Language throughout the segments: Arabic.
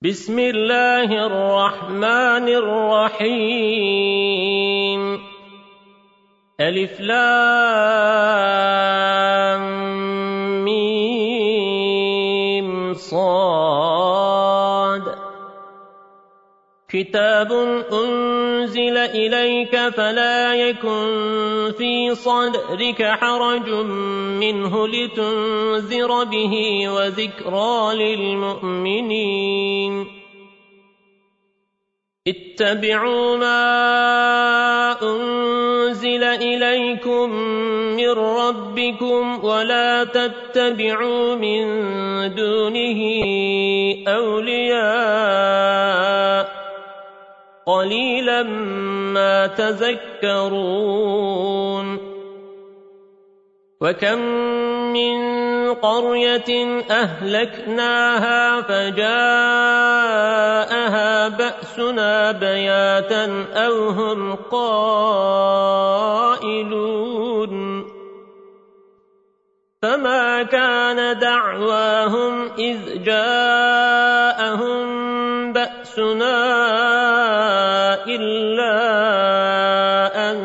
بسم الله الرحمن الرحيم ألف لام ميم صاد كتاب أنزل إليك فلا يكن في صدرك حرج منه لتنذر به وذكرى للمؤمنين اتبعوا ما أنزل إليكم من ربكم ولا تتبعوا من دونه أولياء قليلا ما تذكرون وكم من قرية أهلكناها فجاءها بأسنا بياتا أو هم قائلون فما كان دعواهم إذ جاءهم بأسنا إلا أن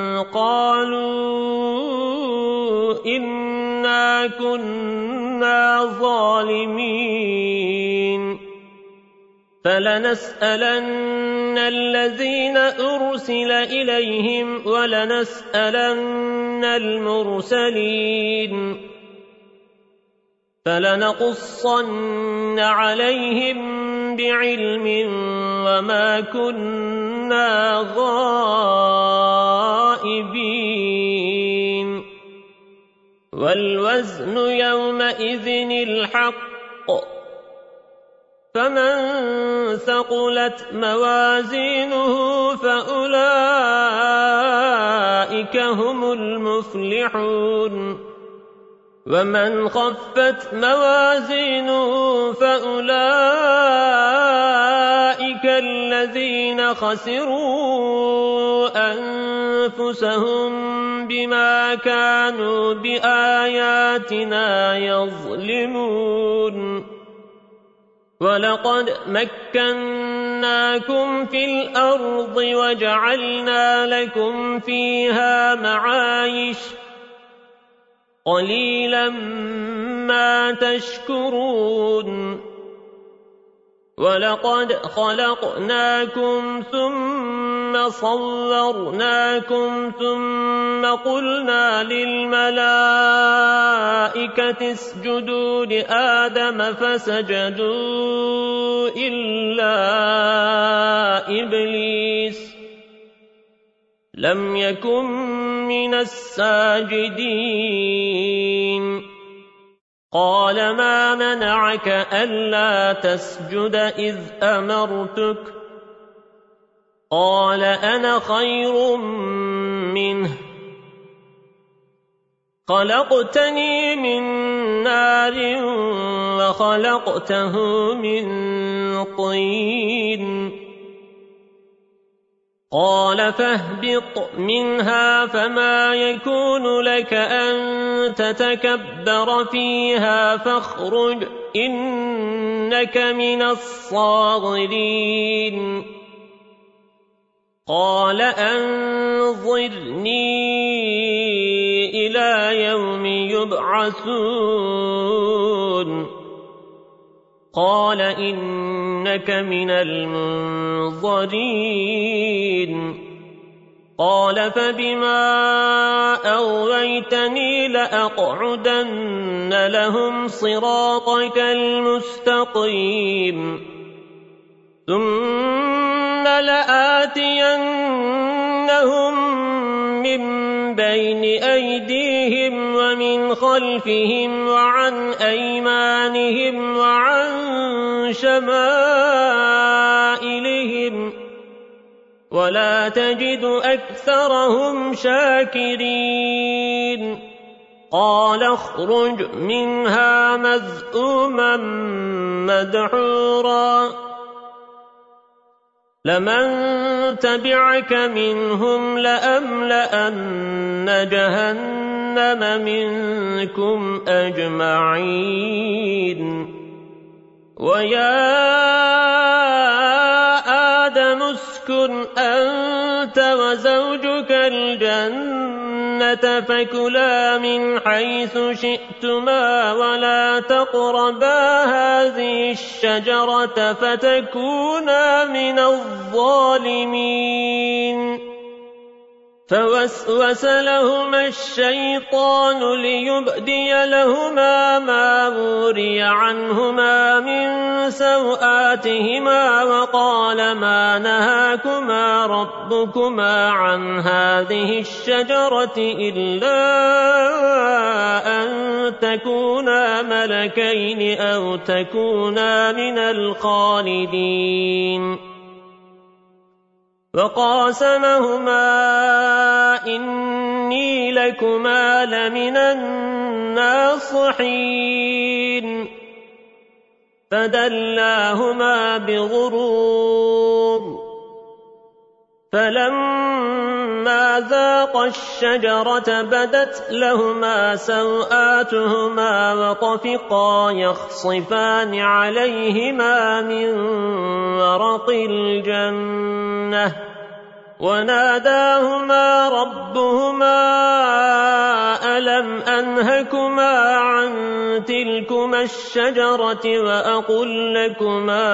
قالوا إنا كنا ظالمين فلنسألن الذين أرسل إليهم ولنسألن المرسلين فلنقصن عليهم بعلم وما كنا غائبين والوزن يومئذ الحق فمن ثقلت موازينه فأولئك هم المفلحون ومن خفت موازينه فأولئك الذين خسروا أنفسهم بما كانوا بآياتنا يظلمون ولقد مكناكم في الأرض وجعلنا لكم فيها معايش قليلا ما تشكرون ولقد خلقناكم ثم صورناكم ثم قلنا للملائكة اسجدوا لآدم فسجدوا إلا إبليس لم يكن من الساجدين قال ما منعك ألا تسجد إذ أمرتك قال أنا خير منه خلقتني من نار وخلقته من طين قال فاهبط منها فما يكون لك أن تتكبر فيها فاخرج إنك من الصاغرين قال أنظرني إلى يوم يبعثون قال إنك من المنظرين قال فبما أغويتني لأقعدن لهم صراطك المستقيم ثم لآتينهم من بين أيديهم ومن خلفهم وعن أيمانهم وعن شمائلهم ولا تجد أكثرهم شاكرين قال اخرج منها مذءوما مدحورا لمن تبعك منهم لأملأن جهنم منكم أجمعين ويا آدم اسكن أنت وزوجك الجنة فكلا من حيث شئتما ولا تقربا هذه الشجرة فتكونا من الظالمين فوسوس لهما الشيطان ليبدي لهما ما وري عنهما من سوآتهما وقال ما نهاكما ربكما عن هذه الشجرة إلا أن تكونا ملكين أو تكونا من الخالدين وقاسمهما إني لكما لمن الناصحين فدلاهما بغرور فلما ذاقا الشجرة بدت لهما سوآتهما وطفقا يخصفان عليهما من ورق الجنة وناداهما ربهما ألم أنهكما عن تلكما الشجرة وأقل لكما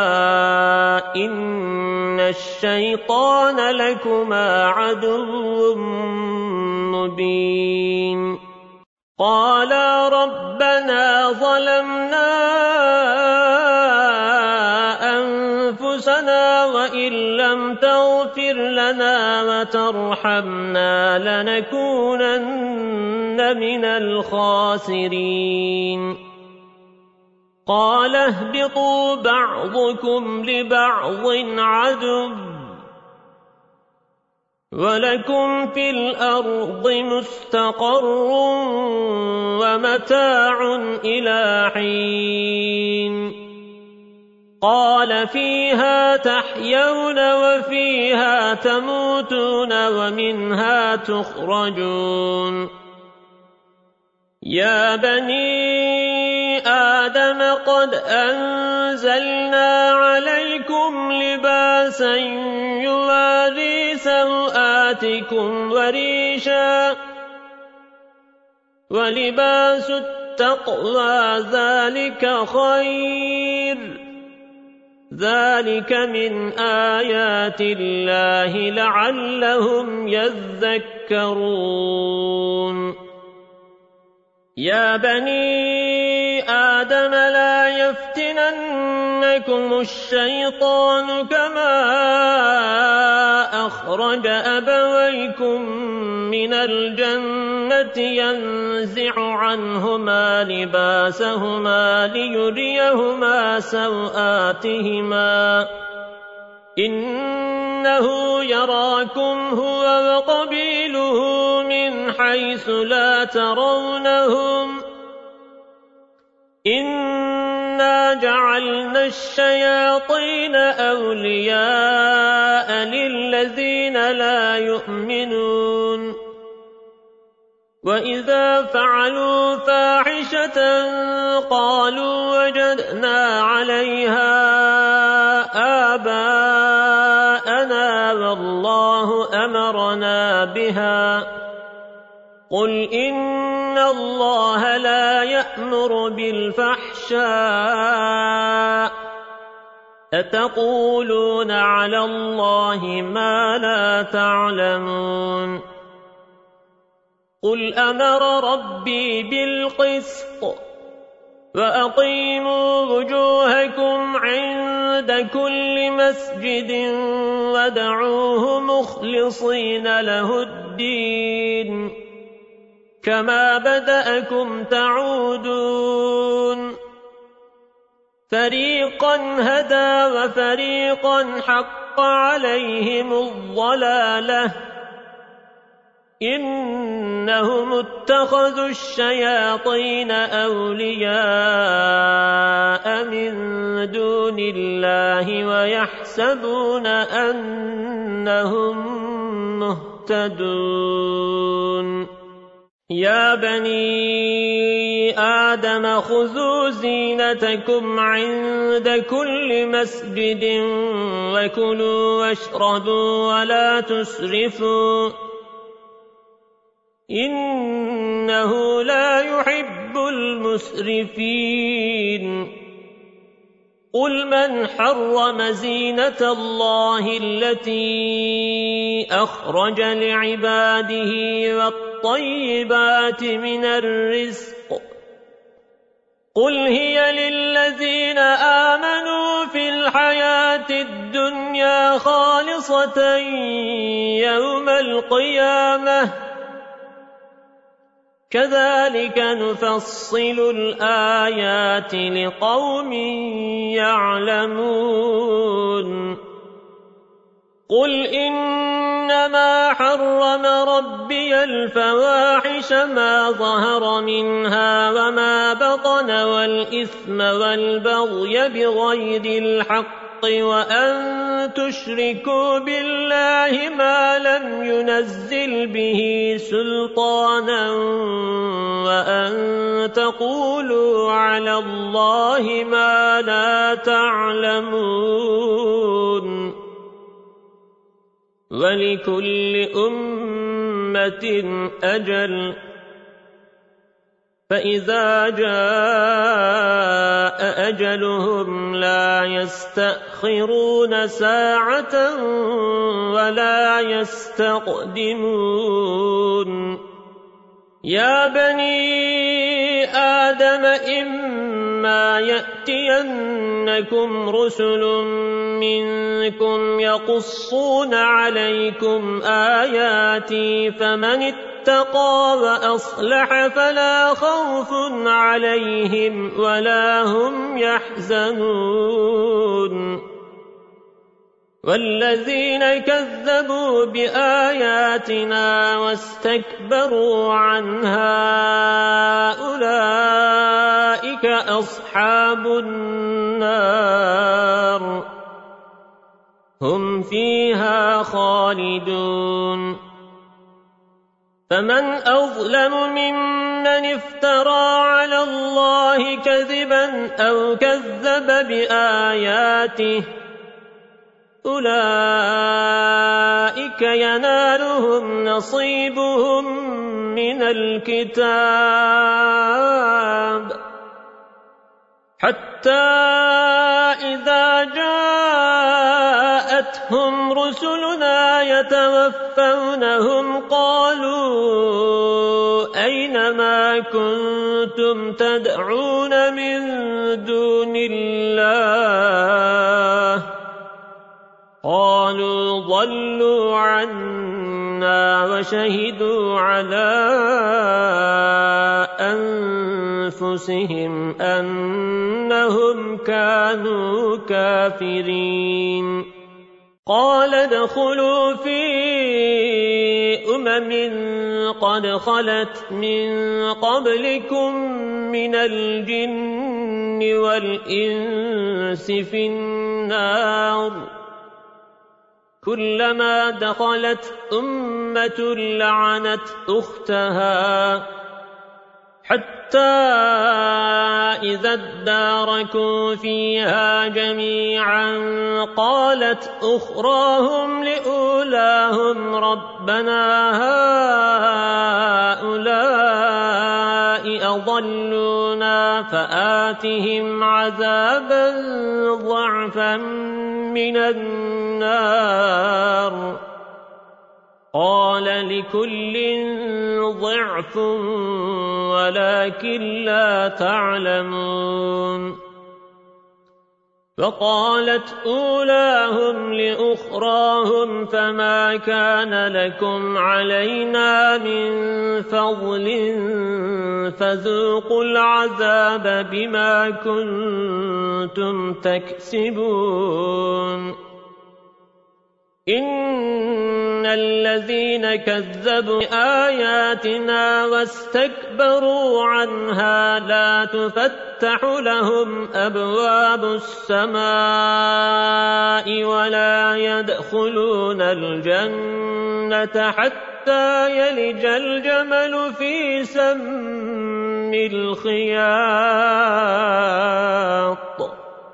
إن الشيطان لكما عدو مبين قالا ربنا ظلمنا أنفسنا وإن لم تغفر لنا وترحمنا لنكونن من الخاسرين قال اهبطوا بعضكم لبعض عدو ولكم في الأرض مستقر ومتاع إلى حين قال فيها تحيون وفيها تموتون ومنها تخرجون يا بني آدم قد أنزلنا عليكم لباسا يواري سوآتكم وريشا ولباس التقوى ذلك خير ذلك من آيات الله لعلهم يذكرون يا بني آدم لا يفتننكم الشيطان كما أخرج أبويكم من الجنة ينزع عنهما لباسهما ليريهما سوآتهما إنه يراكم هو وقبيله من حيث لا ترونهم إنا جعلنا الشياطين أولياء للذين لا يؤمنون وإذا فعلوا فاحشة قالوا وجدنا عليها آباءنا والله أمرنا بها قل إن الله لا يأمر بالفحشاء أتقولون على الله ما لا تعلمون قل أمر ربي بالقسط وأقيموا وجوهكم عند كل مسجد وادعوه مخلصين له الدين كما بدأكم تعودون فريقا هدى وفريقا حق عليهم الضلالة إنهم اتخذوا الشياطين أولياء من دون الله ويحسبون أنهم مهتدون يا بني آدم خذوا زينتكم عند كل مسجد وكلوا واشربوا ولا تسرفوا إنه لا يحب المسرفين قل من حرم زينة الله التي أخرج لعباده والطيبات من الرزق قل هي للذين آمنوا في الحياة الدنيا خالصة يوم القيامة كذلك نفصل الآيات لقوم يعلمون قل إنما حرم ربي الفواحش ما ظهر منها وما بطن والإثم والبغي بغير الحق وأن تشركوا بالله ما لم ينزل به سلطانا وأن تقولوا على الله ما لا تعلمون ولكل أمة أجل فإذا جاء أجلهم لا يستأخرون ساعة ولا يستقدمون يا بني آدم إما يأتينكم رسل منكم يقصون عليكم آياتي فمن اتقى وأصلح فلا خوف عليهم ولا هم يحزنون والذين كذبوا بآياتنا واستكبروا عنها أولئك أصحاب النار هم فيها خالدون فمن أظلم ممن افترى على الله كذبا أو كذب بآياته أولئك ينالهم نصيبهم من الكتاب حتى إذا جاءتهم رسلنا يتوفونهم قالوا أين ما كنتم تدعون من دون الله قالوا ضلوا عنا وشهدوا على أنفسهم أنهم كانوا كافرين قال ادخلوا في قد خلت من قبلكم من الجن والإنس في النار كلما دخلت أمة لعنت أختها حتى إذا اداركوا فيها جميعا قالت أخراهم لأولاهم ربنا هؤلاء أضلونا فآتهم عذابا ضعفا من النار قال لكل ضعف ولكن لا تعلمون فقالت أولاهم لأخراهم فما كان لكم علينا من فضل فذوقوا العذاب بما كنتم تكسبون إن الذين كذبوا آياتنا واستكبروا عنها لا تفتح لهم أبواب السماء ولا يدخلون الجنة حتى حتى يلج الجمل في سم الخياط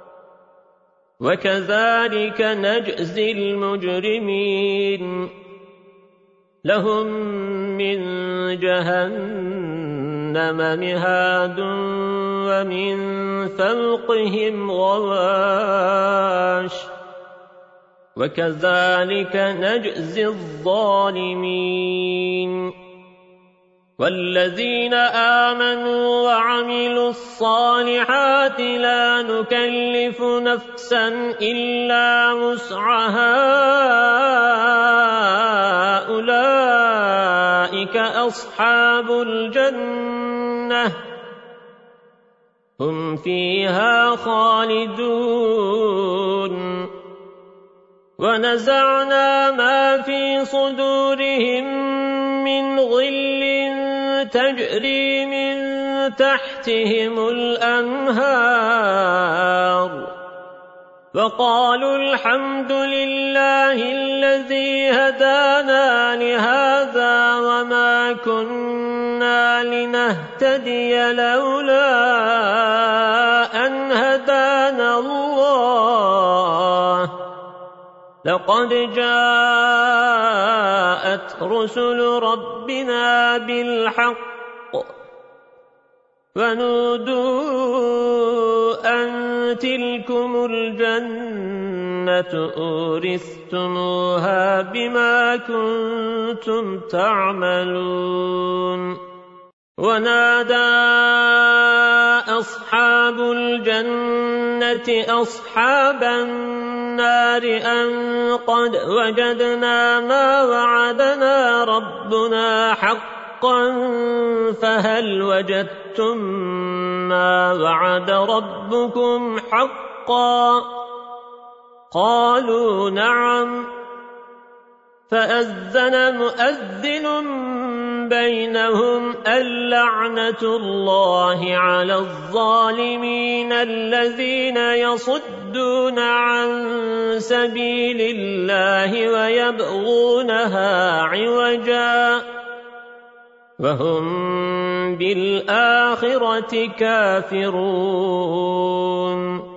وكذلك نجزي المجرمين لهم من جهنم مهاد ومن فوقهم غواش وكذلك نجزي الظالمين والذين آمنوا وعملوا الصالحات لا نكلف نفسا إلا وسعها أولئك أصحاب الجنة هم فيها خالدون ونزعنا ما في صدورهم من غل تجري من تحتهم الأنهار وقالوا الحمد لله الذي هدانا لهذا وما كنا لنهتدي لولا أن هدانا الله لقد جاءت رسل ربنا بالحق ونودوا أن تلكم الجنة أورثتموها بما كنتم تعملون ونادى أصحاب الجنة أصحاب النار أن قد وجدنا ما وعدنا ربنا حقا فهل وجدتم ما وعد ربكم حقا قالوا نعم فأذن مؤذن بينهم اللعنة الله على الظالمين الذين يصدون عن سبيل الله ويبغونها عوجا وهم بالآخرة كافرون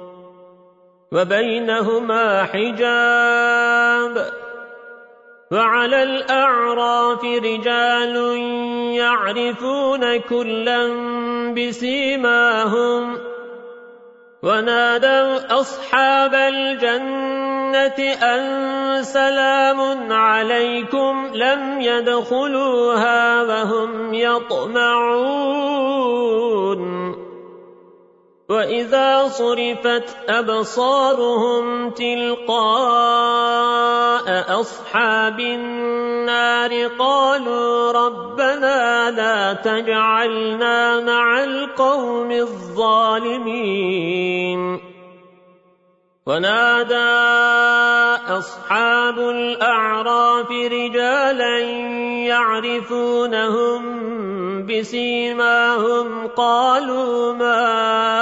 وبينهما حجاب وعلى الأعراف رجال يعرفون كلا بسيماهم ونادوا أصحاب الجنة أن سلام عليكم لم يدخلوها وهم يطمعون وإذا صرفت أبصارهم تلقاء أصحاب النار قالوا ربنا لا تجعلنا مع القوم الظالمين ونادى أصحاب الأعراف رجالا يعرفونهم بسيماهم قالوا ما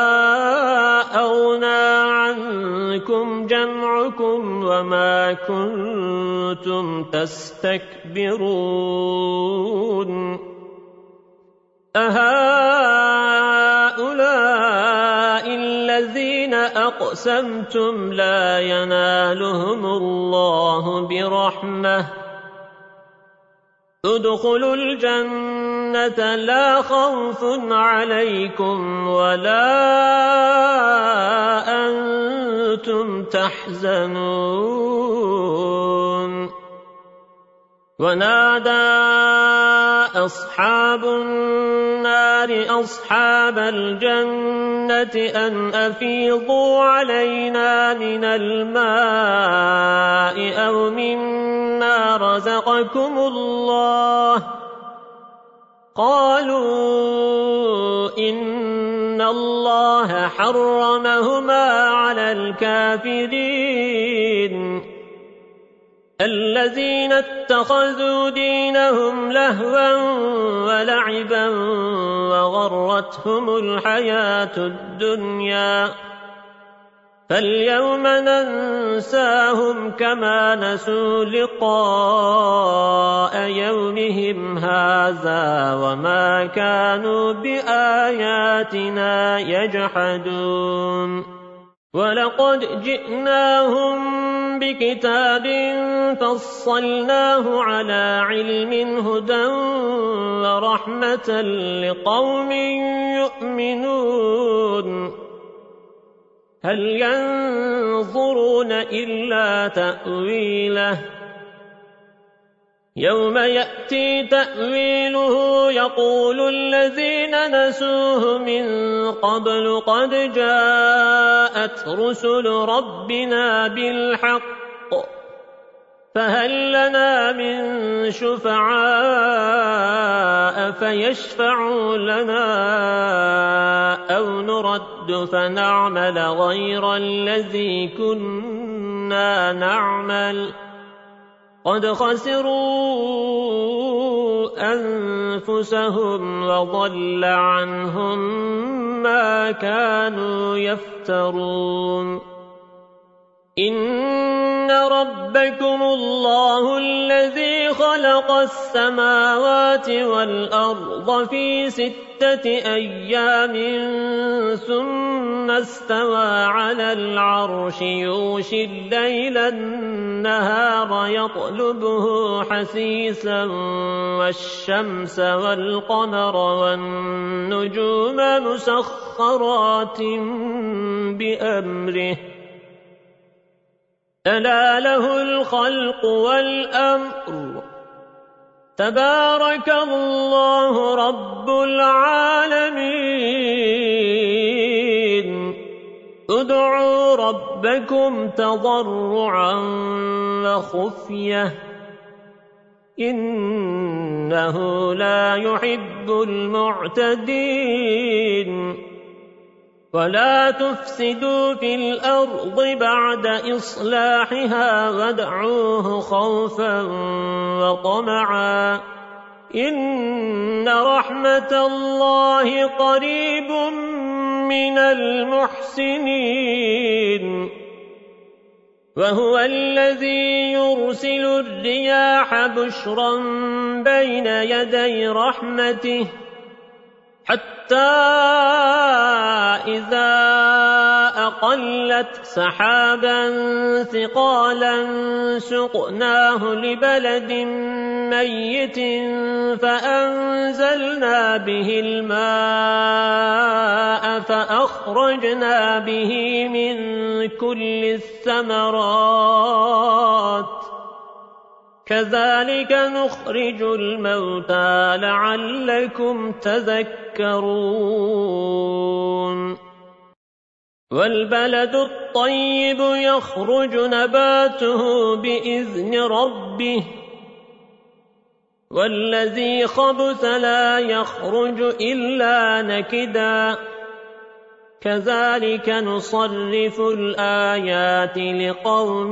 أغنى عنكم جمعكم وما كنتم تستكبرون أهؤلاء الذين أقسمتم لا ينالهم الله برحمة ادخلوا الجنة لا خوف عليكم ولا أنتم تحزنون ونادى أصحاب النار أصحاب الجنة أن أفيضوا علينا من الماء أو مما رزقكم الله قالوا إن الله حرمهما على الكافرين الذين اتخذوا دينهم لهوا ولعبا وغرتهم الحياة الدنيا فاليوم ننساهم كما نسوا لقاء يومهم هذا وما كانوا بآياتنا يجحدون ولقد جئناهم بكتاب فصلناه على علم هدى ورحمة لقوم يؤمنون هل ينظرون إلا تأويله يوم يأتي تأويله يقول الذين نسوه من قبل قد جاءت رسل ربنا بالحق فهل لنا من شفعاء فيشفعوا لنا أو نرد فنعمل غير الذي كنا نعمل قد خسروا أنفسهم وضل عنهم ما كانوا يفترون إن ربكم الله الذي خلق السماوات والأرض في 6 أيام ثم استوى على العرش يغشي الليل النهار يطلبه حثيثا والشمس والقمر والنجوم مسخرات بأمره ألا له الخلق والأمر تبارك الله رب العالمين ادعوا ربكم تضرعا وخفية إنه لا يحب المعتدين ولا تفسدوا في الأرض بعد إصلاحها وادعوه خوفا وطمعا إن رحمة الله قريب من المحسنين وهو الذي يرسل الرياح بشرا بين يدي رحمته حتى إذا أقلت سحابا ثقالا سقناه لبلد ميت فأنزلنا به الماء فأخرجنا به من كل الثمرات كذلك نخرج الموتى لعلكم تذكرون والبلد الطيب يخرج نباته بإذن ربه والذي خبث لا يخرج إلا نكدا كذلك نصرف الآيات لقوم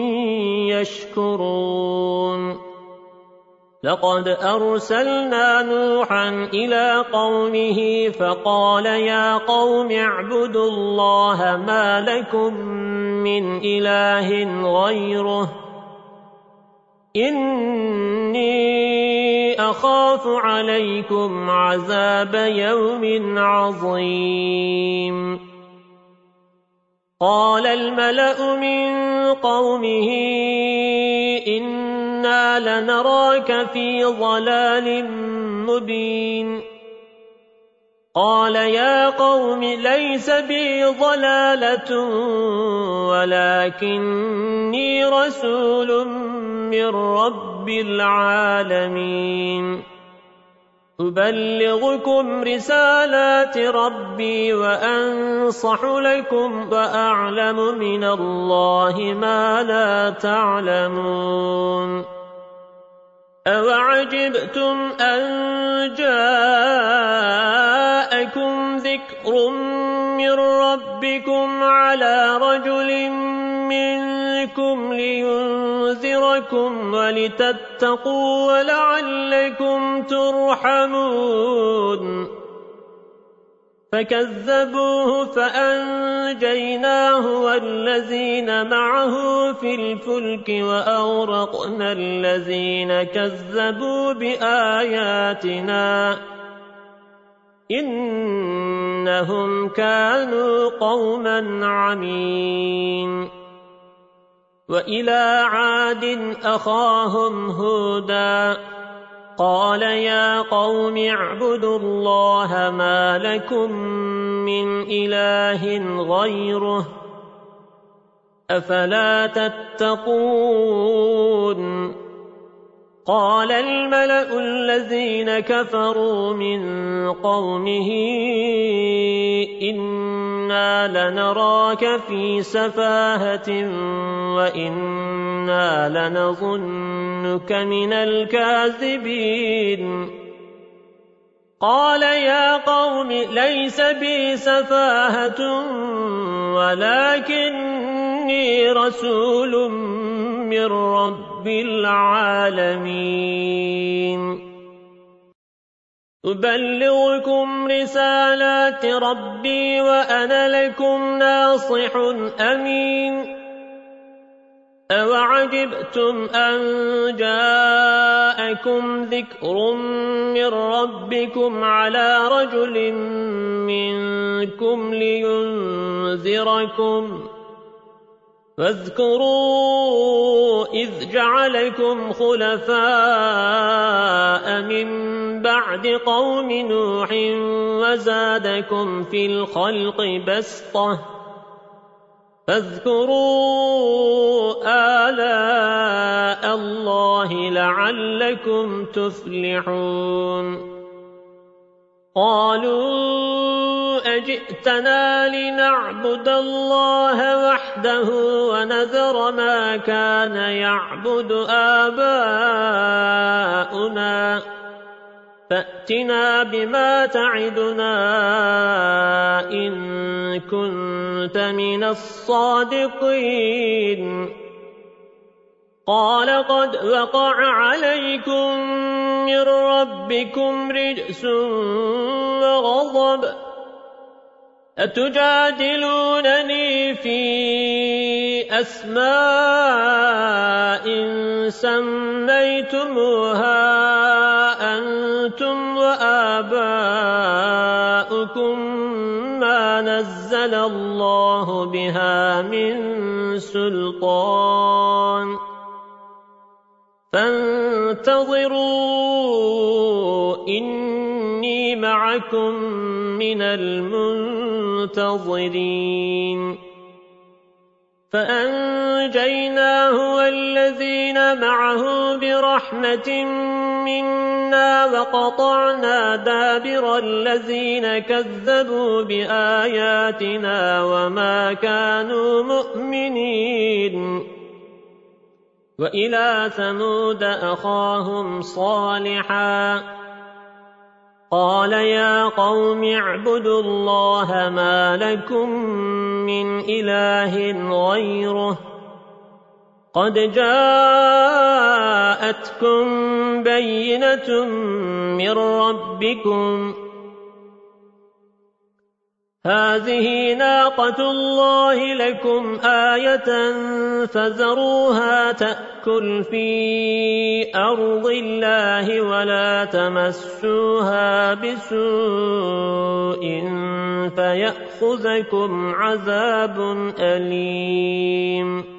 يشكرون لقد أرسلنا نوحا إلى قومه فقال يا قوم اعبدوا الله ما لكم من إله غيره إني أخاف عليكم عذاب يوم عظيم قال الملأ من قومه إنا لنراك في ضلال مبين قال يا قوم ليس بي ضلالة ولكني رسول من رب العالمين أبلغكم رسالات ربي وأنصح لكم وأعلم من الله ما لا تعلمون أوعجبتم أن جاءكم ذكر من ربكم على رجل منكم لينذركم ولتتقوا ولعلكم ترحمون فكذبوه فأنجيناه والذين معه في الفلك وأغرقنا الذين كذبوا بآياتنا إنهم كانوا قوما عمين وإلى عاد أخاهم هودا قال يا قوم اعبدوا الله ما لكم من إله غيره أفلا تتقون قال الملأ الذين كفروا من قومه إنا لنراك في سفاهة وإنا لنظنك من الكاذبين قال يا قوم ليس بي سفاهة ولكني رسول من رب العالمين أبلغكم رسالات ربي وأنا لكم ناصح أمين أوعجبتم أن جاءكم ذكر من ربكم على رجل منكم لينذركم فاذكروا إذ جعلكم خلفاء من بعد قوم نوح وزادكم في الخلق بسطة فاذكروا آلاء الله لعلكم تفلحون قالوا أجئتنا لنعبد الله وحده ونذر ما كان يعبد آباؤنا فأتنا بما تعدنا إن كنت من الصادقين قال قد وقع عليكم من ربكم رجس وغضب أتجادلونني في أسماء سميتموها أنتم وآباؤكم ما نزل الله بها من سلطان فانتظروا إني معكم من المنتظرين فأنجيناه والذين معه برحمة منا وقطعنا دابر الذين كذبوا بآياتنا وما كانوا مؤمنين وإلى ثمود أخاهم صالحا قال يا قوم اعبدوا الله ما لكم من إله غيره قد جاءتكم بينة من ربكم هذه ناقة الله لكم آية فذروها تأكل في أرض الله ولا تمسوها بسوء فيأخذكم عذاب أليم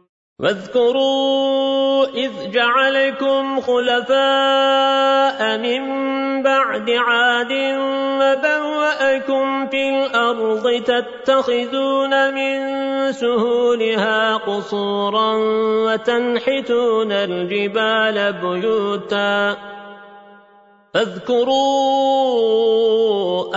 واذكروا إذ جعلكم خلفاء من بعد عاد وبوأكم في الأرض تتخذون من سهولها قصورا وتنحتون الجبال بيوتا فاذكروا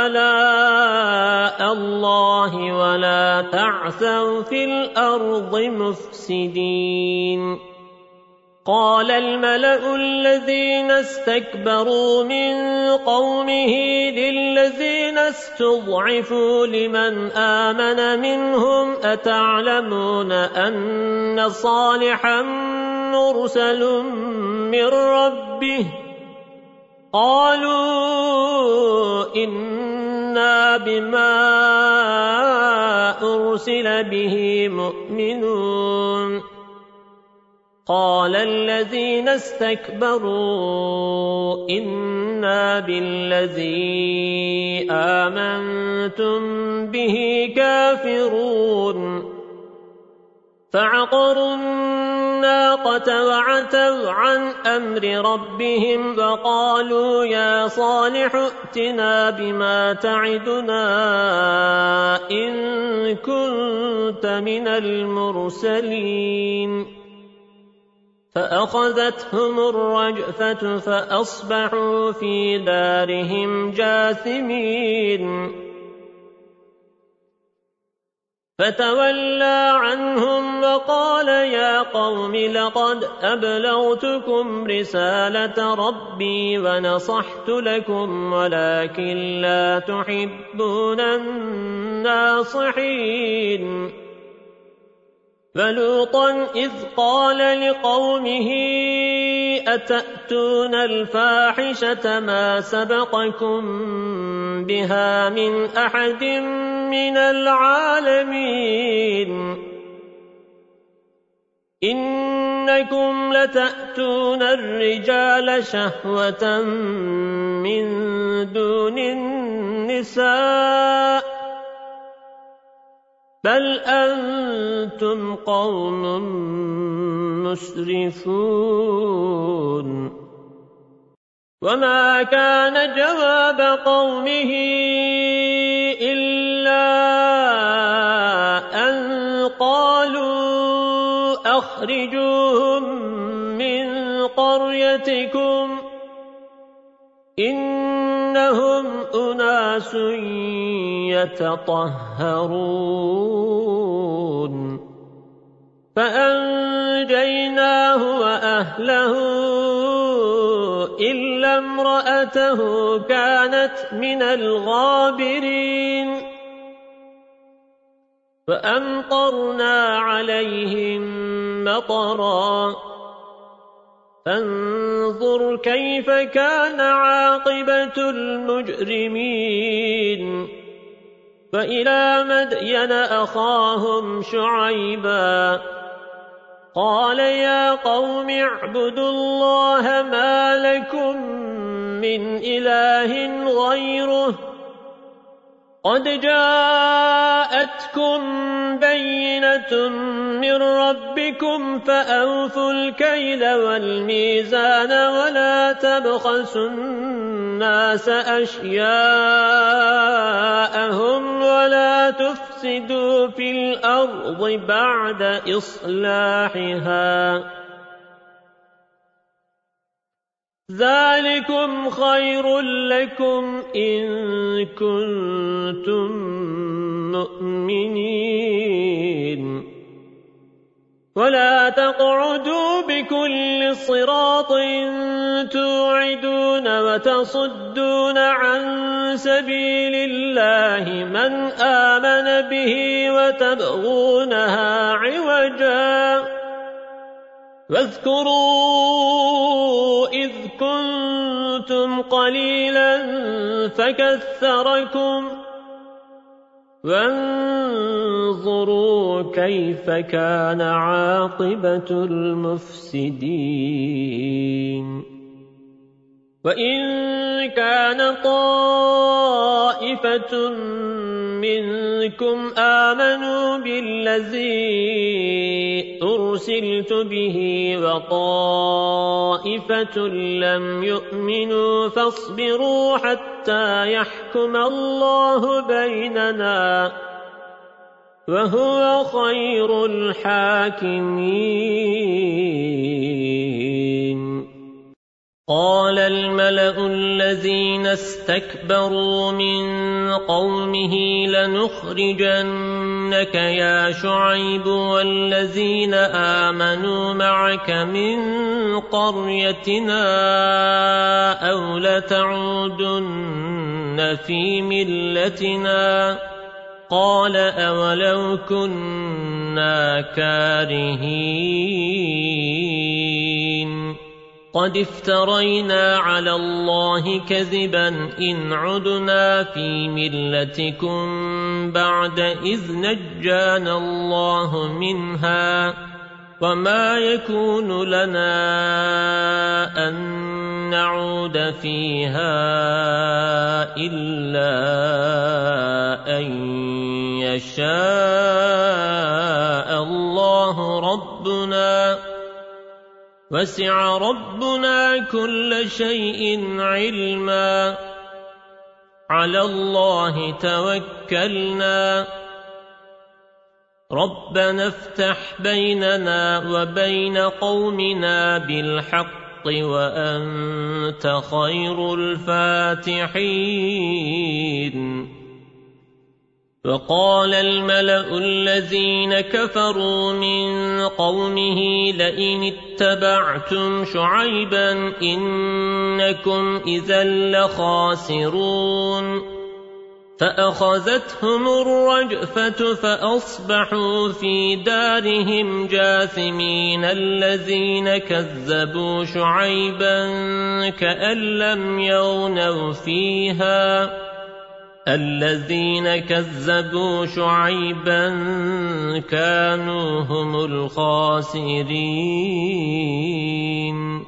آلاء الله ولا تعثوا في الأرض مفسدين قال الملأ الذين استكبروا من قومه للذين استضعفوا لمن آمن منهم أتعلمون أن صالحا مرسل من ربه قالوا إنا إنا بما أرسل به مؤمنون قال الذين استكبروا إنا بالذي آمنتم به كافرون فعقروا الناقة وعتوا عن أمر ربهم وقالوا يا صالح ائتنا بما تعدنا إن كنت من المرسلين فأخذتهم الرجفة فأصبحوا في دارهم جاثمين فتولى عنهم وقال يا قوم لقد أبلغتكم رسالة ربي ونصحت لكم ولكن لا تحبون الناصحين فلوطا إذ قال لقومه أتأتون الفاحشة ما سبقكم بها من أحد من العالمين إنكم لتأتون الرجال شهوة من دون النساء بل أنتم قوم مسرفون وما كان جواب قومه إلا أن قالوا أخرجوهم من قريتكم إنهم أناس يتطهرون فأنجيناه وأهله إلا امرأته كانت من الغابرين فأمطرنا عليهم مطرا فانظر كيف كان عاقبة المجرمين فإلى مدين أخاهم شعيبا قال يا قوم اعبدوا الله ما لكم من إله غيره قد جاءتكم بينة من ربكم فأوفوا الكيل والميزان ولا تبخسوا الناس أشياءهم ولا تفسدوا في الأرض بعد إصلاحها ذلكم خير لكم إن كنتم مؤمنين ولا تقعدوا بكل صراط توعدون وتصدون عن سبيل الله من آمن به وتبغونها عوجا واذكروا إذ كنتم قليلا فكثركم وانظروا كيف كان عاقبة المفسدين وإن كان طائفة منكم آمنوا بالذي أرسلت به وطائفة لم يؤمنوا فاصبروا حتى يحكم الله بيننا وهو خير الحاكمين قال الملأ الذين استكبروا من قومه لنخرجنك يا شعيب والذين آمنوا معك من قريتنا أو لتعودن في ملتنا قال أولو كنا كارهين قد افترينا على الله كذبا إن عدنا في ملتكم بعد إذ نجانا الله منها وما يكون لنا أن نعود فيها إلا أن يشاء الله ربنا وسع ربنا كل شيء علما على الله توكلنا ربنا افتح بيننا وبين قومنا بالحق وأنت خير الفاتحين وقال الملأ الذين كفروا من قومه لئن اتبعتم شعيبا إنكم إذا لخاسرون فأخذتهم الرجفة فأصبحوا في دارهم جاثمين الذين كذبوا شعيبا كأن لم يغنوا فيها الذين كذبوا شعيبا كانوا هم الخاسرين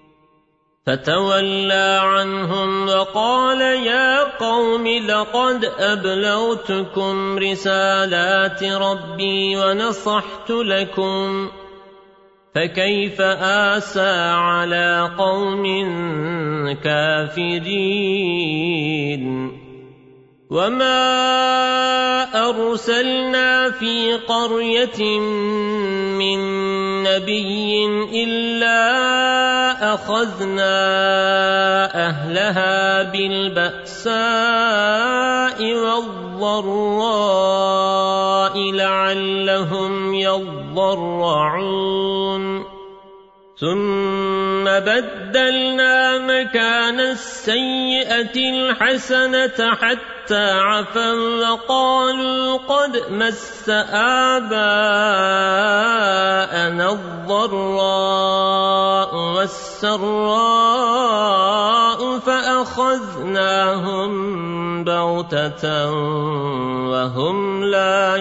فتولى عنهم وقال يا قوم لقد أبلغتكم رسالات ربي ونصحت لكم فكيف آسى على قوم كافرين وما أرسلنا في قرية من نبي إلا أخذنا أهلها بالبأساء والضراء لعلهم يضرعون ثم بدلنا مكان السيئة الحسنة حتى عفوا وقالوا قد مس آباءنا الضراء والسراء فأخذناهم بغتة وهم لا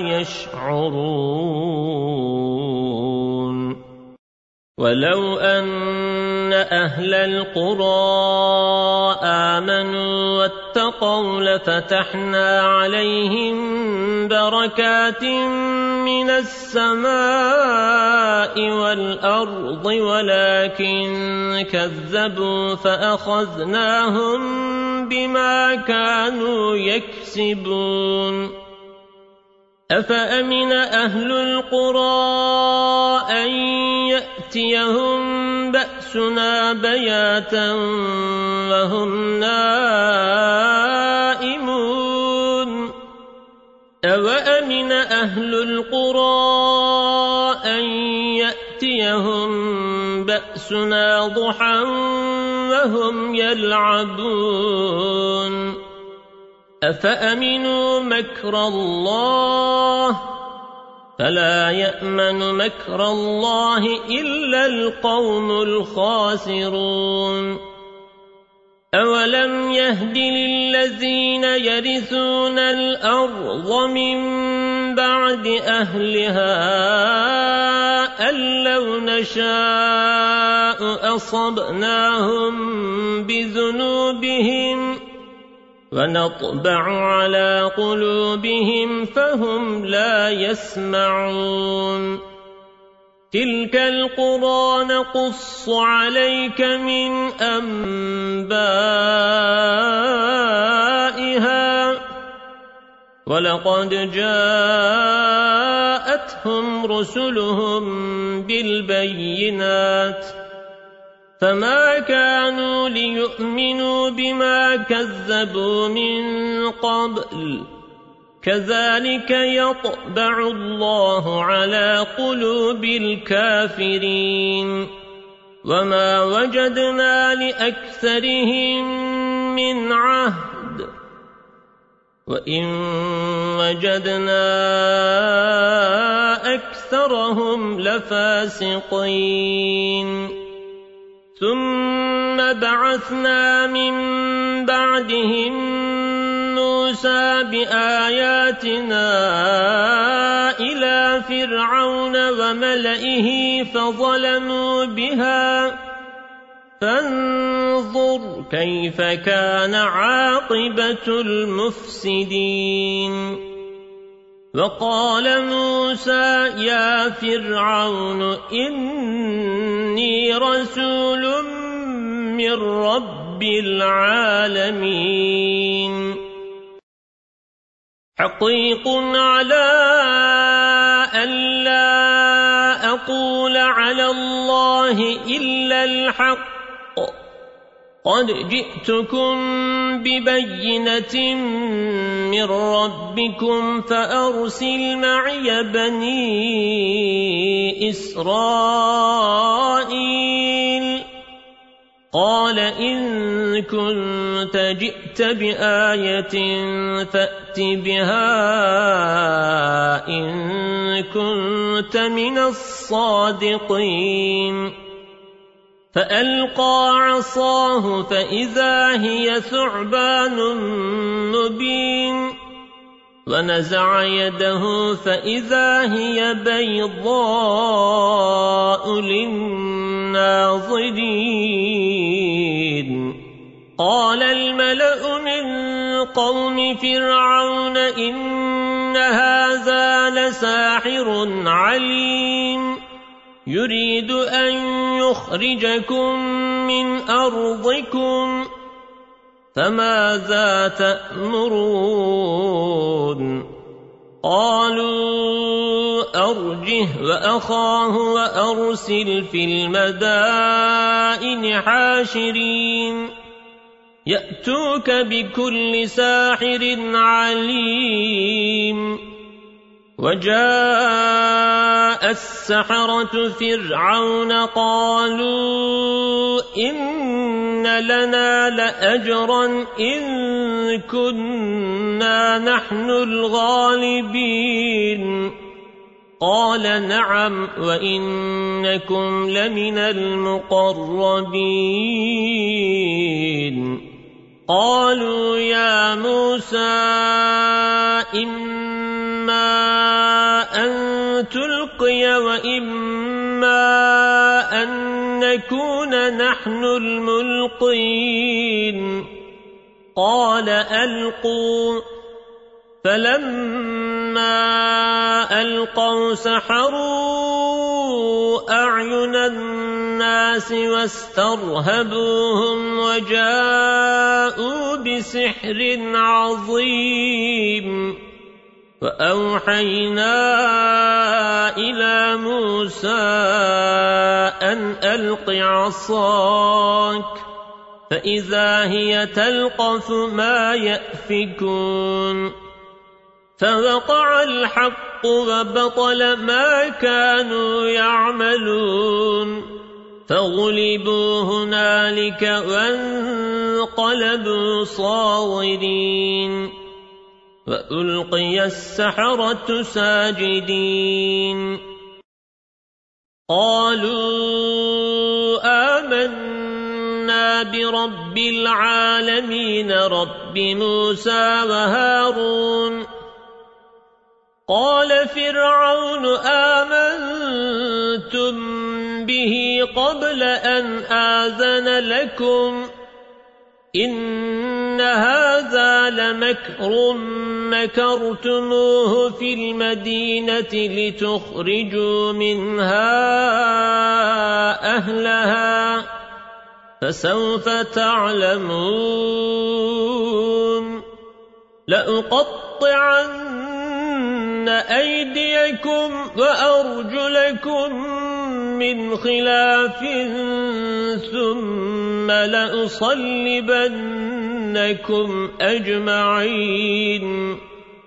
يشعرون ولو أن أهل القرى آمنوا واتقوا لفتحنا عليهم بركات من السماء والأرض ولكن كذبوا فأخذناهم بما كانوا يكسبون أفأمن أهل القرى أن يأتيهم بأسنا بياتا وهم نائمون أوأمن أهل القرى أن يأتيهم بأسنا ضحى وهم يلعبون أفأمنوا مكر الله فلا يأمن مكر الله إلا القوم الخاسرون أولم يهد للذين يرثون الأرض من بعد أهلها أن لو نشاء أصبناهم بذنوبهم ونطبع على قلوبهم فهم لا يسمعون تلك القرى نقص عليك من أنبائها ولقد جاءتهم رسلهم بالبينات فما كانوا ليؤمنوا بما كذبوا من قبل كذلك يطبع الله على قلوب الكافرين وما وجدنا لأكثرهم من عهد وإن وجدنا أكثرهم لفاسقين ثم بعثنا من بعدهم موسى بآياتنا إلى فرعون وملئه فظلموا بها فانظر كيف كان عاقبة المفسدين وقال موسى يا فرعون إني رسول من رب العالمين حقيق على ألا أقول على الله إلا الحق قد جئتكم ببينة من ربكم فأرسل معي بني إسرائيل قال إن كنت جئت بآية فأت بها إن كنت من الصادقين فألقى عصاه فإذا هي ثعبان مبين ونزع يده فإذا هي بيضاء للناظرين قال الملأ من قوم فرعون إن هذا لساحر عليم يريد أن يخرجكم من أرضكم فماذا تأمرون قالوا أرجه وأخاه وأرسل في المدائن حاشرين يأتوك بكل ساحر عليم وجاء السحرة فرعون قالوا إن لنا لأجرا إن كنا نحن الغالبين قال نعم وإنكم لمن المقربين قالوا يا موسى إما أن تلقي وإما أن نكون نحن الملقين قال ألقوا فلما ألقوا سحروا أعين الناس واسترهبوهم وجاءوا بسحر عظيم وأوحينا إلى موسى أن ألق عصاك فإذا هي تلقف ما يأفكون فوقع الحق وبطل ما كانوا يعملون فغلبوا هنالك وانقلبوا صاغرين وألقي السحرة ساجدين قالوا آمنا برب العالمين رب موسى وهارون قال فرعون آمنتم به قبل أن آذن لكم إن هذا لمكر مكرتموه في المدينة لتخرجوا منها أهلها فسوف تعلمون لأقطعن أيديكم وأرجلكم من خلاف ثم لأصلبنكم أجمعين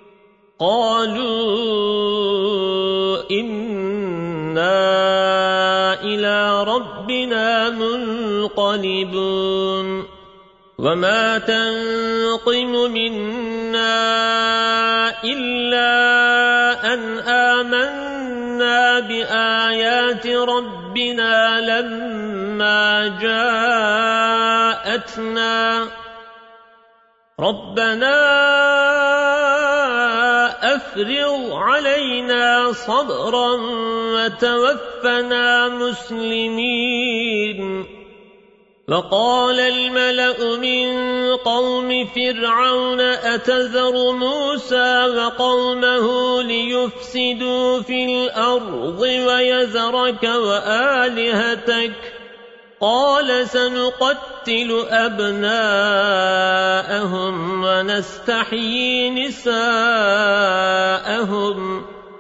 قالوا إنا إلى ربنا منقلبون وما تنقم منا إلا أن آمنا كفرنا بآيات ربنا لما جاءتنا ربنا أفرغ علينا صبرا وتوفنا مسلمين. وقال الملأ من قوم فرعون أتذر موسى وقومه ليفسدوا في الأرض ويذرك وآلهتك قال سنقتل أبناءهم ونستحيي نساءهم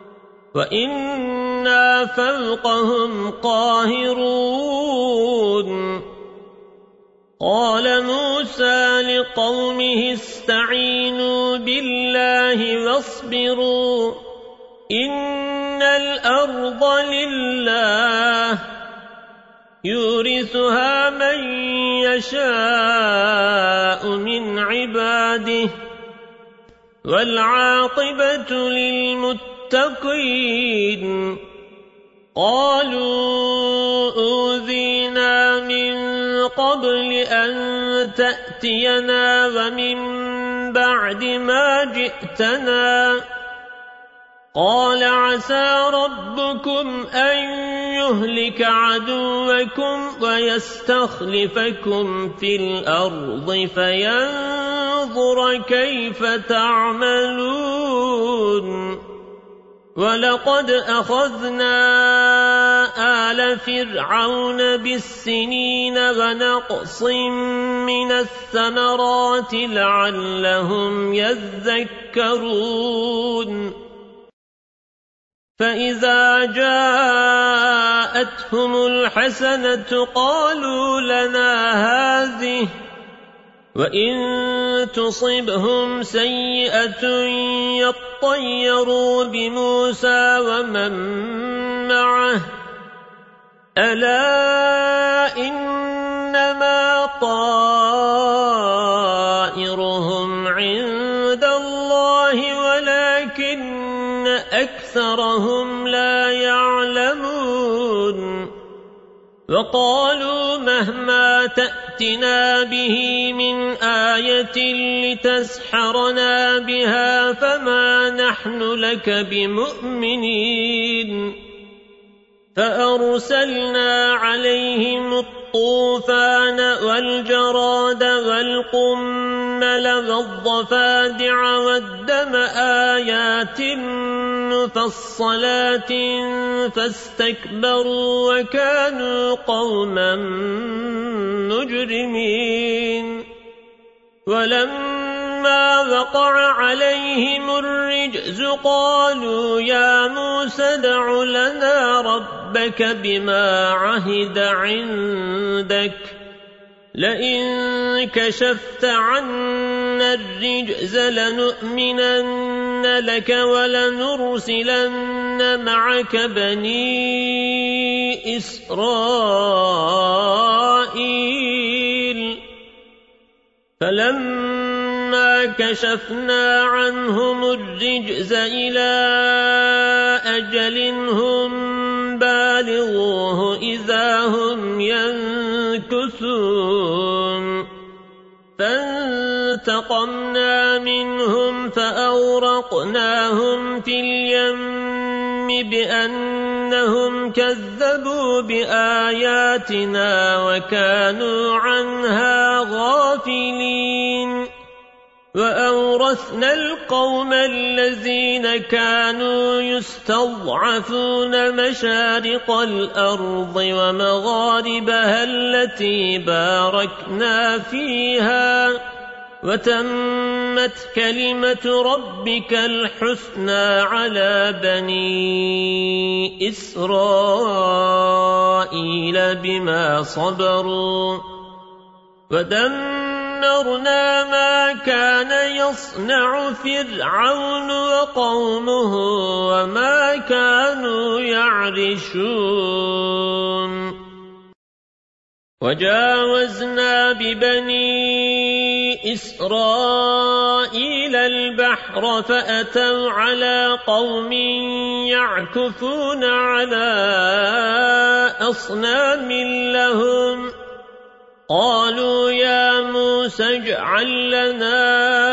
وإنا فوقهم قاهرون. قال موسى لقومه استعينوا بالله واصبروا إن الأرض لله يورثها من يشاء من عباده والعاقبة للمتقين. قالوا أوذينا من قبل أن تأتينا ومن بعد ما جئتنا قال عسى ربكم أن يهلك عدوكم ويستخلفكم في الأرض فينظر كيف تعملون. ولقد أخذنا آل فرعون بالسنين ونقص من الثمرات لعلهم يذكرون. فإذا جاءتهم الحسنة قالوا لنا هذه وإن تصبهم سيئة يطيروا بموسى ومن معه ألا إنما طائرهم عند الله ولكن أكثرهم لا يعلمون. وقالوا مهما تأتنا به من آية لتسحرنا بها فما نحن لك بمؤمنين. فأرسلنا عليهم الطوفان والجراد والقمل والضفادع والدم آيات مفصلات فاستكبروا وكانوا قوما مجرمين. ولما وقع عليهم الرجز قالوا يا موسى ادع لنا ربك بما عهد عندك لئن كشفت عنا الرجز لنؤمنن لك ولنرسلن معك بني إسرائيل. فلما كشفنا عنهم الرجز إلى أجل هم بالغوه إذا هم ينكثون. فانتقمنا منهم فأورقناهم في اليم بأنهم كذبوا بآياتنا وكانوا عنها غافلين. وأورثنا القوم الذين كانوا يستضعفون مشارق الأرض ومغاربها التي باركنا فيها وتمت كلمة ربك الحسنى على بني إسرائيل بما صبروا ودمرنا ما كان يصنع فرعون وقومه وما كانوا يعرشون. وجاوزنا ببني إسرائيل البحر فأتوا على قوم يعكفون على أصنام لهم قالوا يا موسى اجعل لنا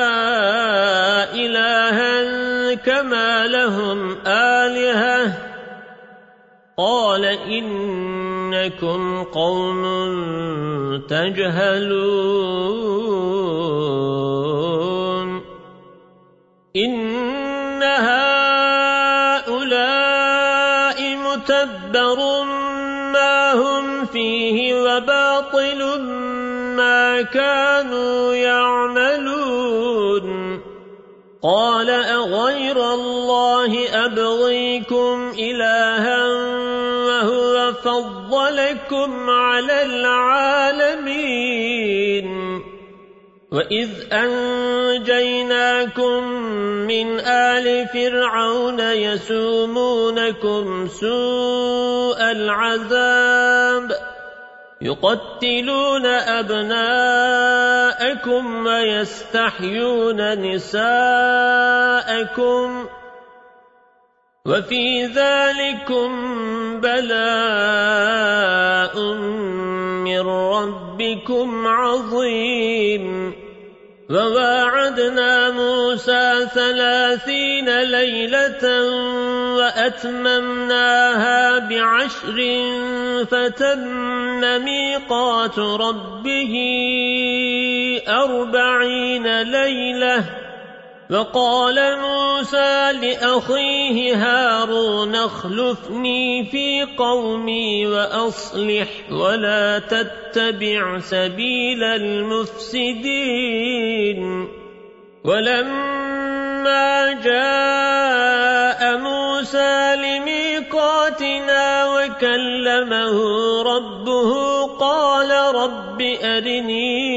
إلها كما لهم آلهة قال إنكم قوم تجهلون إن هؤلاء متبر ما هم فيه وباطل ما كانوا يعملون قال أغير الله أبغيكم إلها وهو فضلكم على العالمين وإذ أنجيناكم من آل فرعون يسومونكم سوء العذاب يقتلون أبناءكم ويستحيون نساءكم وفي ذلكم بلاء من ربكم عظيم وواعدنا موسى 30 ليلة وأتممناها ب10 فتم ميقات ربه 40 ليلة وقال موسى لأخيه هارون اخلفني في قومي وأصلح ولا تتبع سبيل المفسدين ولما جاء موسى لميقاتنا وكلمه ربه قال رب أرني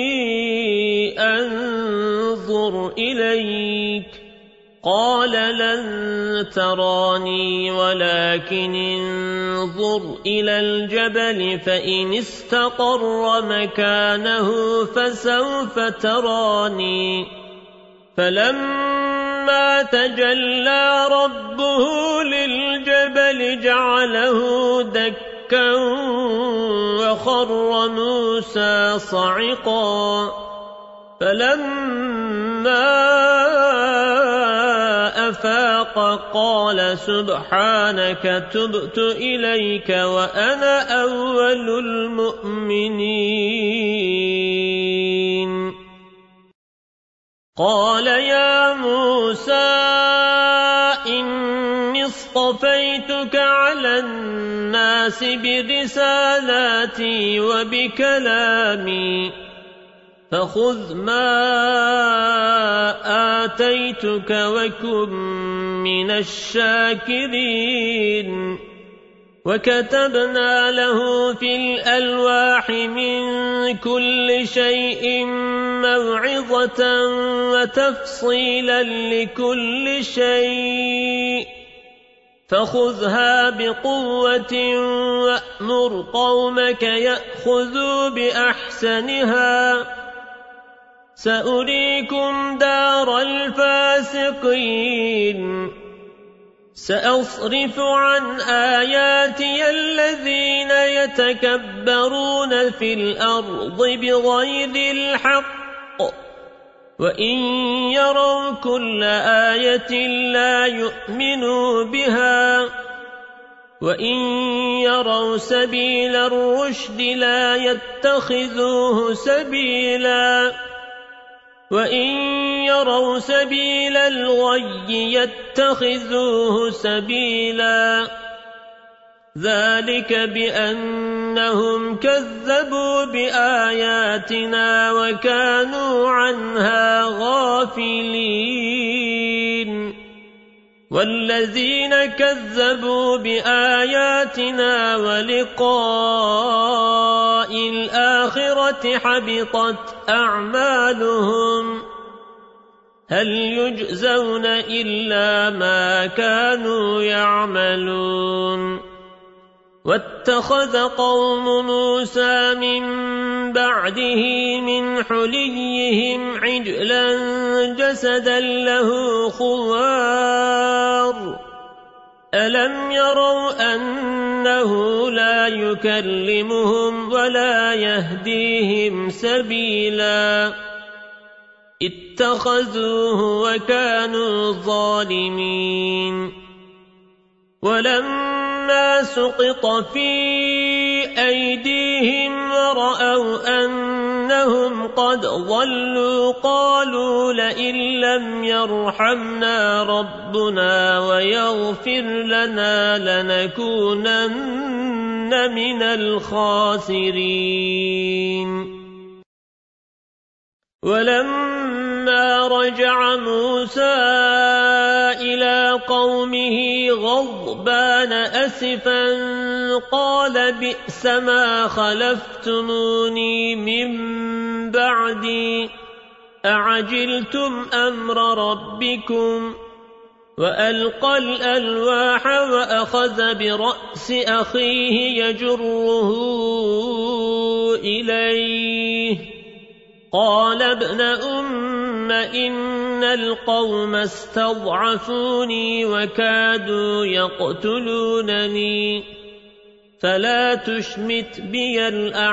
أنظر إليك قال لن تراني ولكن انظر إلى الجبل فإن استقر مكانه فسوف تراني فلما تجلى ربه للجبل جعله دكا وخر موسى صعقا فلما أفاق قال سبحانك تبت إليك وأنا أول المؤمنين قال يا موسى إني اصطفيتك على الناس برسالاتي وبكلامي فخذ ما آتيتك وكن من الشاكرين وكتبنا له في الألواح من كل شيء موعظة وتفصيلا لكل شيء فخذها بقوة وأمر قومك يأخذوا بأحسنها سأريكم دار الفاسقين سأصرف عن آياتي الذين يتكبرون في الأرض بغير الحق وإن يروا كل آية لا يؤمنوا بها وإن يروا سبيل الرشد لا يتخذوه سبيلا وإن يروا سبيل الغي يتخذوه سبيلا ذلك بأنهم كذبوا بآياتنا وكانوا عنها غافلين والذين كذبوا بآياتنا ولقاء الآخرة حبطت أعمالهم هل يجزون إلا ما كانوا يعملون واتخذ قوم موسى من بعده من حليهم عجلا جسدا له خوار ألم يروا أنه لا يكلمهم ولا يهديهم سبيلا اتخذوه وكانوا ظالمين ولما سقط في أيديهم ورأوا أنهم قد ضلوا قالوا لئن لم يرحمنا ربنا ويغفر لنا لنكونن من الخاسرين ولما رجع موسى إلى قومه غضبان أسفا قال بئس ما خلفتموني من بعدي أعجلتم أمر ربكم وألقى الألواح وأخذ برأس أخيه يجره إليه قال ابن أم إن القوم استضعفوني وكادوا يقتلونني فلا تشمت بي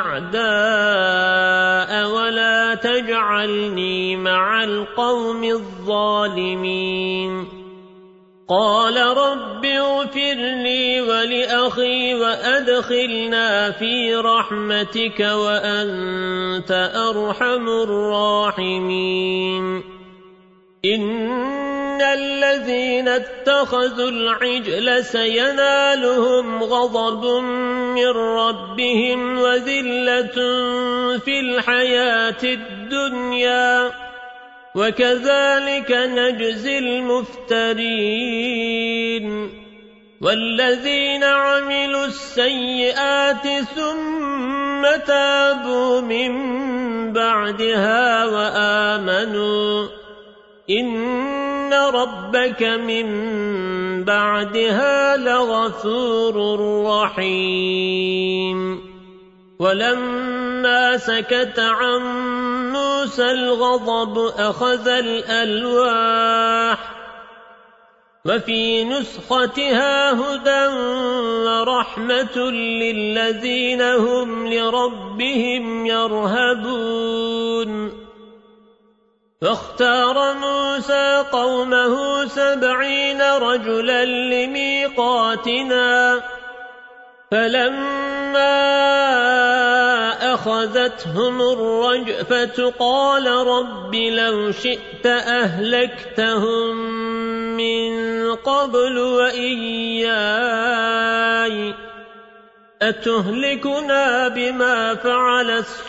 الأعداء ولا تجعلني مع القوم الظالمين قال رب اغفر لي ولأخي وأدخلنا في رحمتك وأنت أرحم الراحمين إن الذين اتخذوا العجل سينالهم غضب من ربهم وذلة في الحياة الدنيا وكذلك نجزي المفترين والذين عملوا السيئات ثم تابوا من بعدها وآمنوا إن ربك من بعدها لغفور رحيم ولما سكت عن موسى الغضب أخذ الألواح وفي نسختها هدى ورحمة للذين هم لربهم يرهبون فاختار موسى قومه 70 رجلا لميقاتنا فلما أخذتهم الرجفة قال رب لو شئت أهلكتهم من قبل وإياي أتهلكنا بما فعل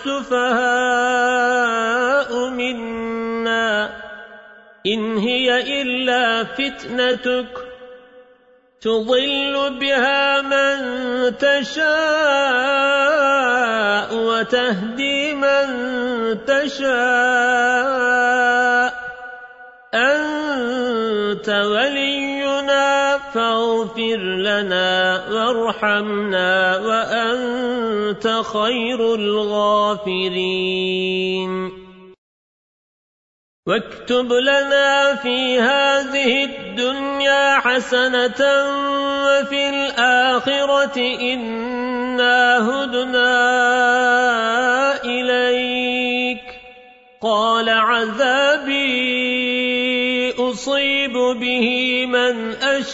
السفهاء منا إن هي إلا فتنتك تضل بها من تشاء وتهدي من تشاء أنت ولينا فاغفر لنا وارحمنا وأنت خير الغافرين واكتب لنا في هذه الدنيا حسنة وفي الآخرة إنا هدنا إليك قال عذابي أصيب به من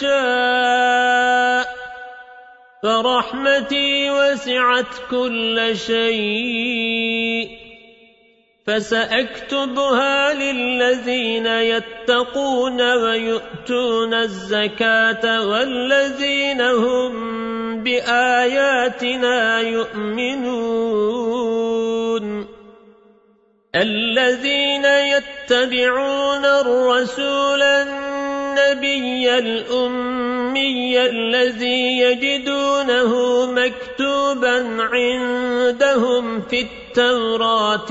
أشاء فرحمتي وسعت كل شيء فسأكتبها للذين يتقون ويؤتون الزكاة والذين هم بآياتنا يؤمنون الذين يتبعون الرسول النبي الأمي الذي يجدونه مكتوبا عندهم في التوراة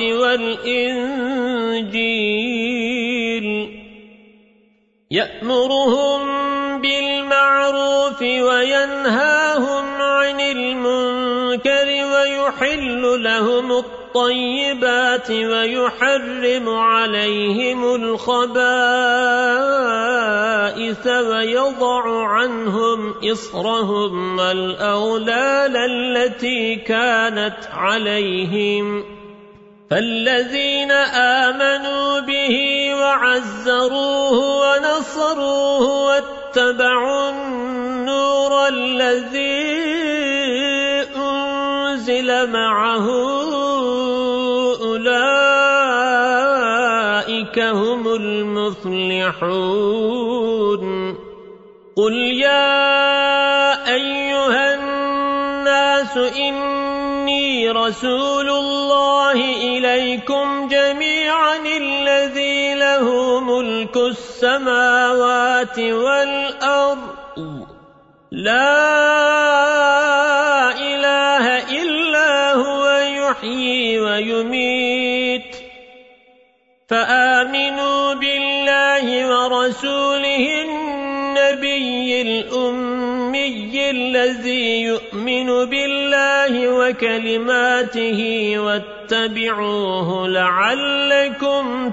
والإنجيل يأمرهم بالمعروف بالمعروف وينهاهم عن المنكر ويحل لهم الطيبات ويحرم عليهم الخبائث ويضع عنهم إصرهم والأغلال التي كانت عليهم فالذين آمنوا به وعزروه ونصروه واتبعوا النور الذي أنزل معه أولئك هم المفلحون قل يا أيها الناس إني رسول الله إليكم جميعا الذي له ملك السماوات والأرض لا إله إلا هو يحيي ويميت فآمنوا بالله ورسوله النبي الأمي الذي يؤمن بالله وكلماته واتبعوه لعلكم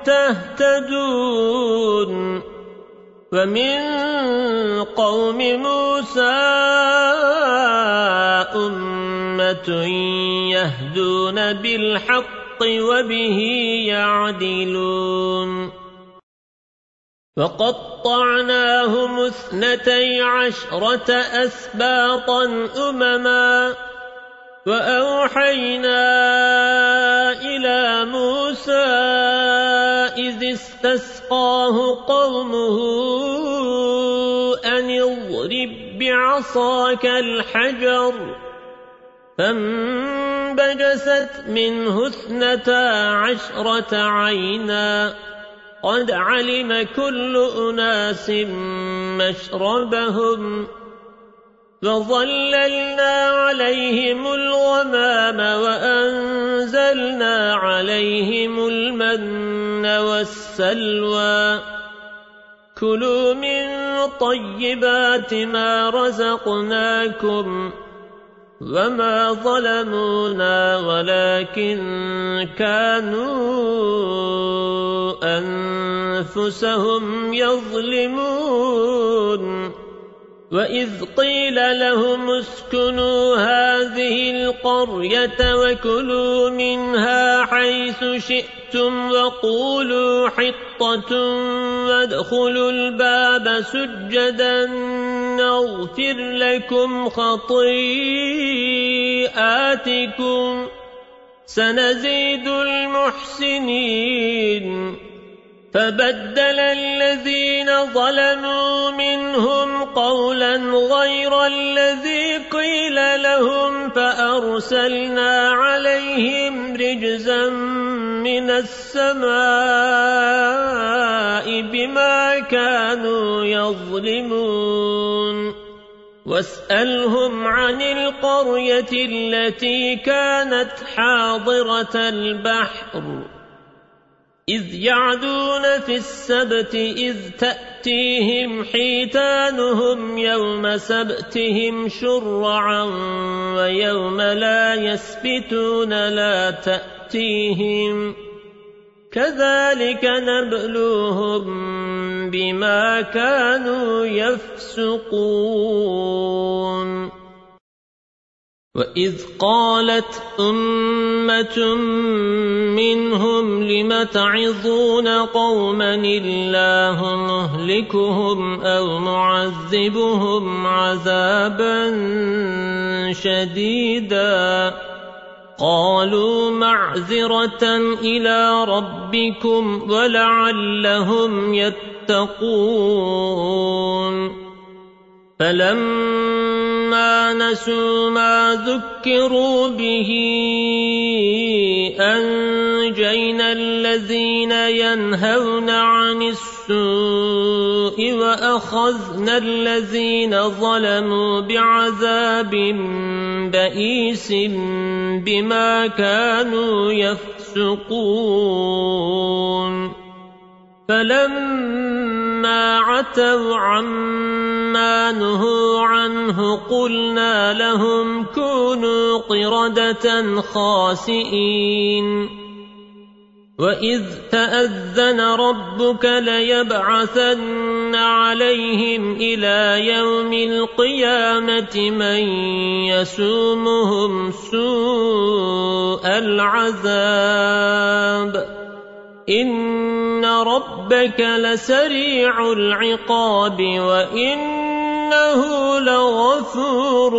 تهتدون ومن قوم موسى أمة يهدون بالحق وبه يعدلون وقطعناهم 12 أسباطا أمما وأوحينا إلى موسى إذ استسقاه قومه أن اضرب بعصاك الحجر فانبجست منه 12 عينا قد علم كل أناس مشربهم وظللنا عليهم الغمام وأنزلنا عليهم المن والسلوى كلوا من طيبات ما رزقناكم وما ظلمونا ولكن كانوا أنفسهم يظلمون وإذ قيل لهم اسكنوا هذه القرية وكلوا منها حيث شئتم وقولوا حطة وادخلوا الباب سجدا نغفر لكم خطيئاتكم سنزيد المحسنين فبدل الذين ظلموا منهم قولا غير الذي قيل لهم فأرسلنا عليهم رجزا من السماء بما كانوا يظلمون واسألهم عن القرية التي كانت حاضرة البحر إذ يعدون في السبت إذ تأتيهم حيتانهم يوم سبتهم شرعا ويوم لا يسبتون لا تأتيهم كذلك نبلوهم بما كانوا يفسقون وإذ قالت أمة منهم لم تعظون قوما الله مهلكهم أو معذبهم عذابا شديدا قالوا معذرة إلى ربكم ولعلهم يتقون فلما نسوا ما ذكروا به أنجينا الذين ينهون عن السوء وأخذنا الذين ظلموا بعذاب بئيس بما كانوا يفسقون فلما عتوا عما نهوا عنه قلنا لهم كونوا قردة خاسئين وإذ تأذن ربك ليبعثن عليهم إلى يوم القيامة من يسومهم سوء العذاب إن ربك لسريع العقاب وإنه لغفور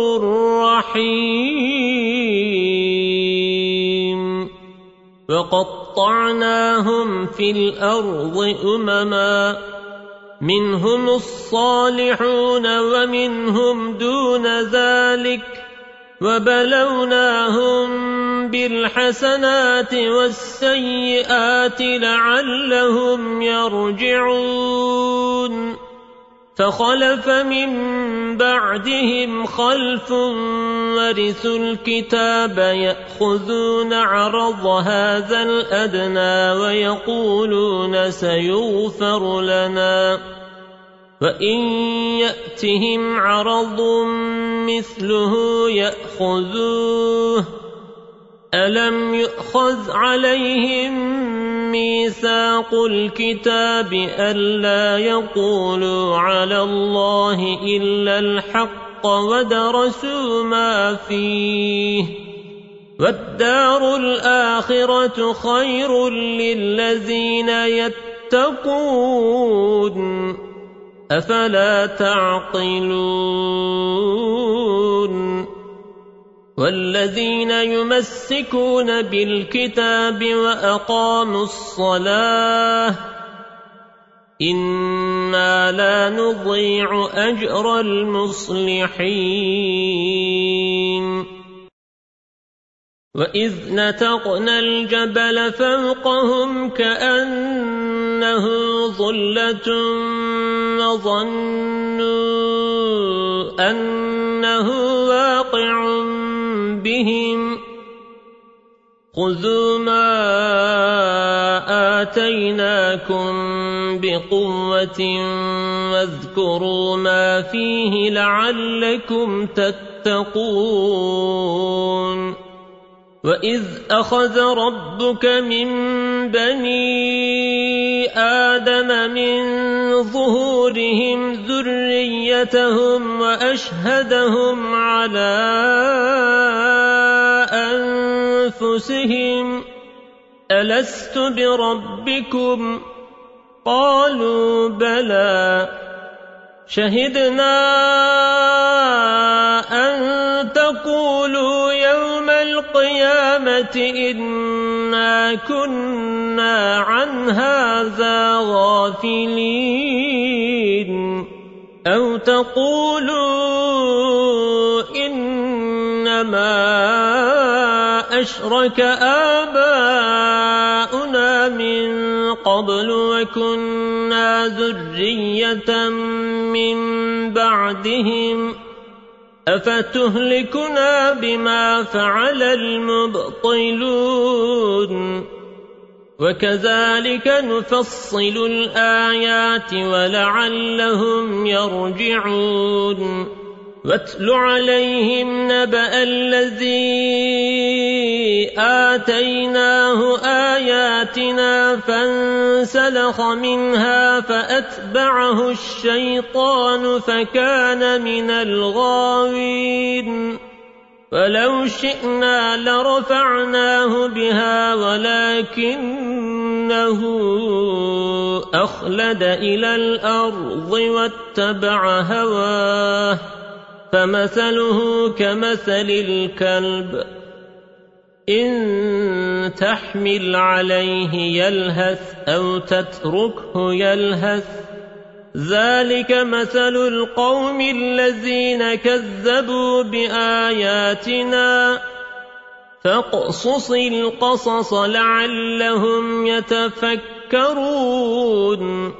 رحيم وقطعناهم في الأرض أمما منهم الصالحون ومنهم دون ذلك وبلوناهم بالحسنات والسيئات لعلهم يرجعون فخلف من بعدهم خلف ورثوا الكتاب يأخذون عرض هذا الأدنى ويقولون سيغفر لنا وإن يأتهم عرض مثله يأخذوه ألم يؤخذ عليهم ميثاق الكتاب ألا يقولوا على الله إلا الحق ودرسوا ما فيه والدار الآخرة خير للذين يتقون أفلا تعقلون والذين يمسكون بالكتاب وأقاموا الصلاة إنا لا نضيع أجر المصلحين وإذ نتقنا الجبل فوقهم كأنه ظلة وظنوا أنه واقع بهم خذوا ما آتيناكم بقوة واذكروا ما فيه لعلكم تتقون وإذ أخذ ربك من بني آدم من ظهورهم ذريتهم وأشهدهم على أنفسهم ألست بربكم قالوا بلى شهدنا أن تقولوا يوم القيامة إنا كنا عن هذا غافلين أو تقولوا إنما أشرك آباؤنا من قبل وكنا ذرية من بعدهم أفتهلكنا بما فعل المبطلون وكذلك نفصل الآيات ولعلهم يرجعون واتل عليهم نبأ الذي آتيناه آياتنا فانسلخ منها فأتبعه الشيطان فكان من الغاوين ولو شئنا لرفعناه بها ولكنه أخلد إلى الأرض واتبع هواه فمثله كمثل الكلب إن تحمل عليه يلهث أو تتركه يلهث ذلك مثل القوم الذين كذبوا بآياتنا فاقصص القصص لعلهم يتفكرون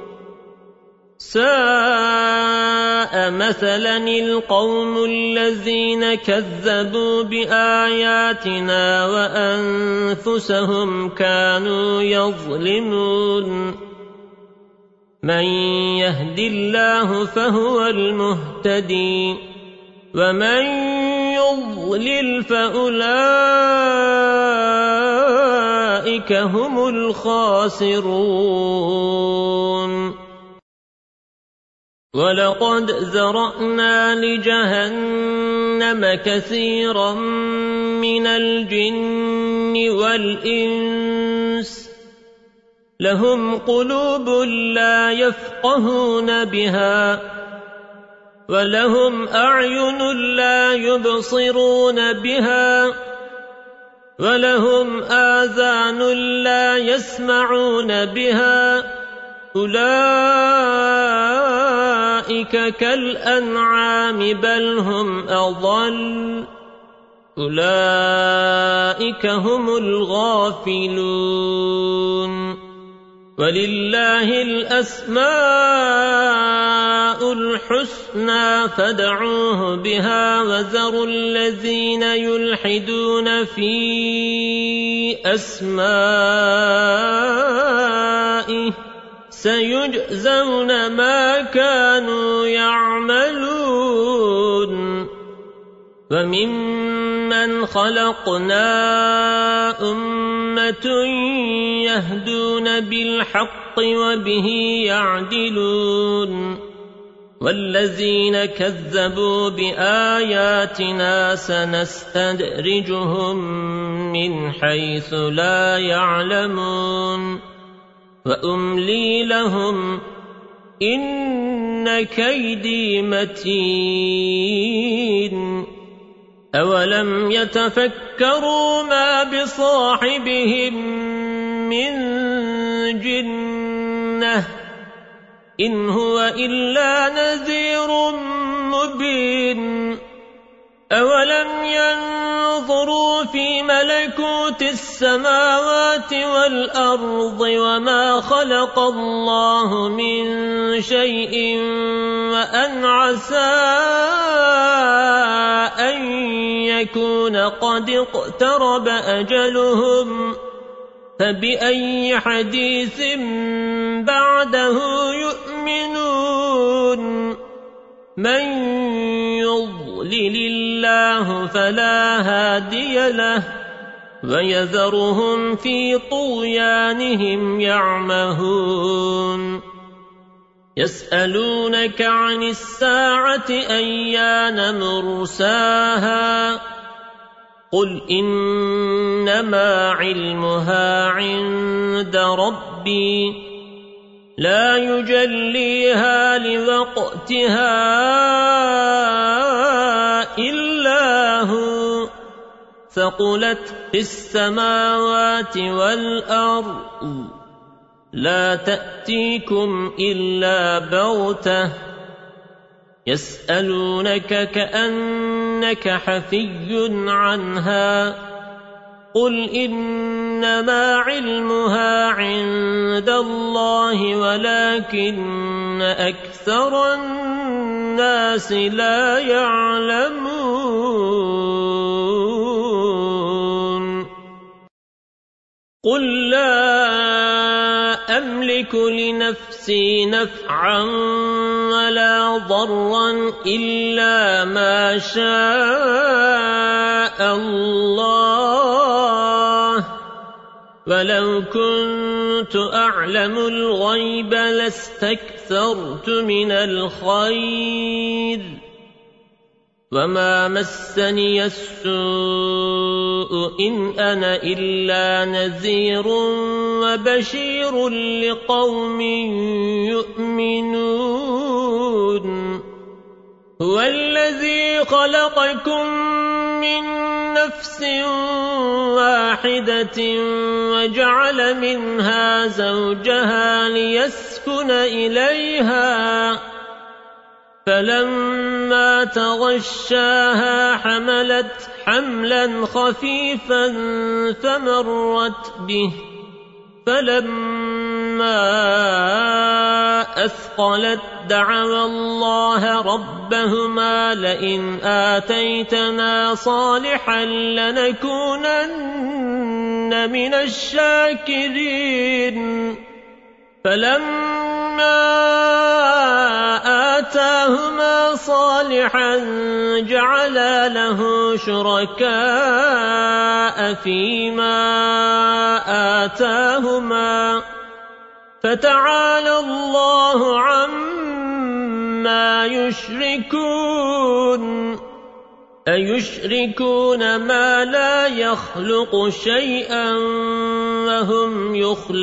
ساء مثلا القوم الذين كذبوا بآياتنا وأنفسهم كانوا يظلمون من يهد الله فهو المهتدي ومن يضلل فأولئك هم الخاسرون ولقد ذرأنا لجهنم كثيرا من الجن والإنس لهم قلوب لا يفقهون بها ولهم أعين لا يبصرون بها ولهم آذان لا يسمعون بها أولئك كالأنعام بل هم أضل أولئك هم الغافلون ولله الأسماء الحسنى فادعوه بها وذروا الذين يلحدون في أسمائه سيجزون ما كانوا يعملون وممن خلقنا أمة يهدون بالحق وبه يعدلون والذين كذبوا بآياتنا سنستدرجهم من حيث لا يعلمون وأملي لهم إن كيدي متين أولم يتفكروا ما بصاحبهم من جنة إن هو إلا نذير مبين أولم ينظروا في ملكوت السماوات والأرض وما خلق الله من شيء وأن عسى أن يكون قد اقترب أجلهم فبأي حديث بعده يؤمنون من يضلل الله فلا هادي له ويذرهم في طغيانهم يعمهون يسألونك عن الساعة أيان مرساها قل إنما علمها عند ربي لا يجليها لوقتها إلا هو ثقلت في السماوات والأرض لا تأتيكم إلا بغتة يسألونك كأنك حفي عنها قل إنما علمها عند الله ولكن أكثر الناس لا يعلمون قل لا أملك لنفسي نفعا ولا ضرا إلا ما شاء الله ولو كنت أعلم الغيب لاستكثرت من الخير وما مسني السوء إن أنا إلا نذير وبشير لقوم يؤمنون هو الذي خلقكم من نفس واحدة وجعل منها زوجها ليسكن إليها فلما تغشاها حملت حملا خفيفا فمرت به فلما أثقلت دعوا الله ربهما لئن آتيتنا صالحا لنكونن من الشاكرين فلما فيما آتاهما صالحا جعلا له شركاء فيما آتاهما فتعالى الله عما يشركون أيشركون ما لا يخلق شيئا وهم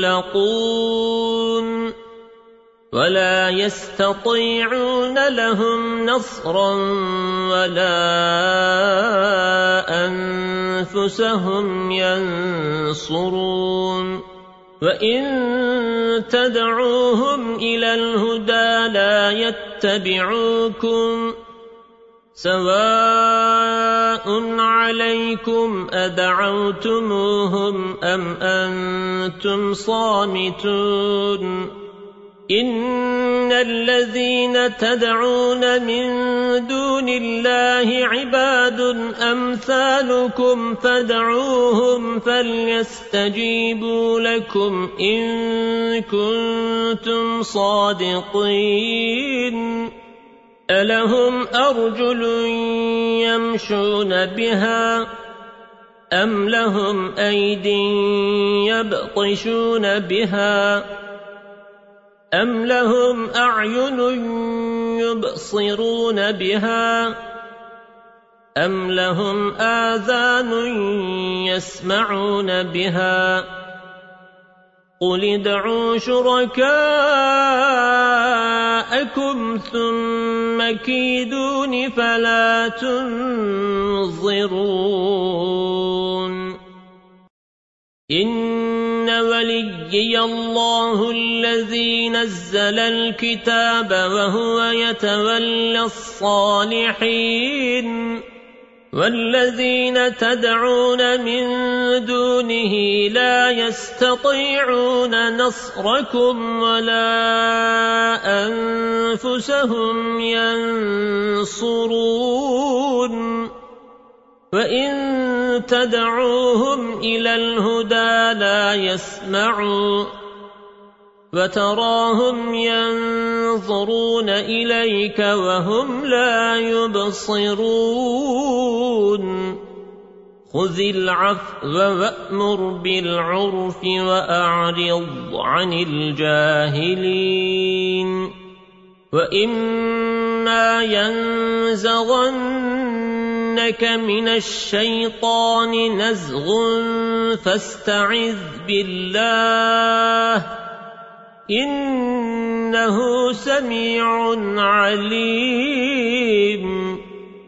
يخلقون ولا يستطيعون لهم نصرا ولا أنفسهم ينصرون وإن تدعوهم إلى الهدى لا يتبعوكم سواء عليكم أدعوتموهم أم أنتم صامتون إن الذين تدعون من دون الله عباد أمثالكم فادعوهم فليستجيبوا لكم إن كنتم صادقين ألهم أرجل يمشون بها أم لهم أيد يبطشون بها أم لهم أعين يبصرون بها أم لهم آذان يسمعون بها قل ادعوا شركاءكم ثم كيدون فلا تنظرون إن وليي الله الذي نزل الكتاب وهو يتولى الصالحين والذين تدعون من دونه لا يستطيعون نصركم ولا أنفسهم ينصرون وإن تدعوهم إلى الهدى لا يسمعوا وتراهم ينظرون إليك وهم لا يبصرون خذ العفو وأمر بالعرف وأعرض عن الجاهلين وإما ينزغنك من الشيطان نزغ فاستعذ بالله إنه سميع عليم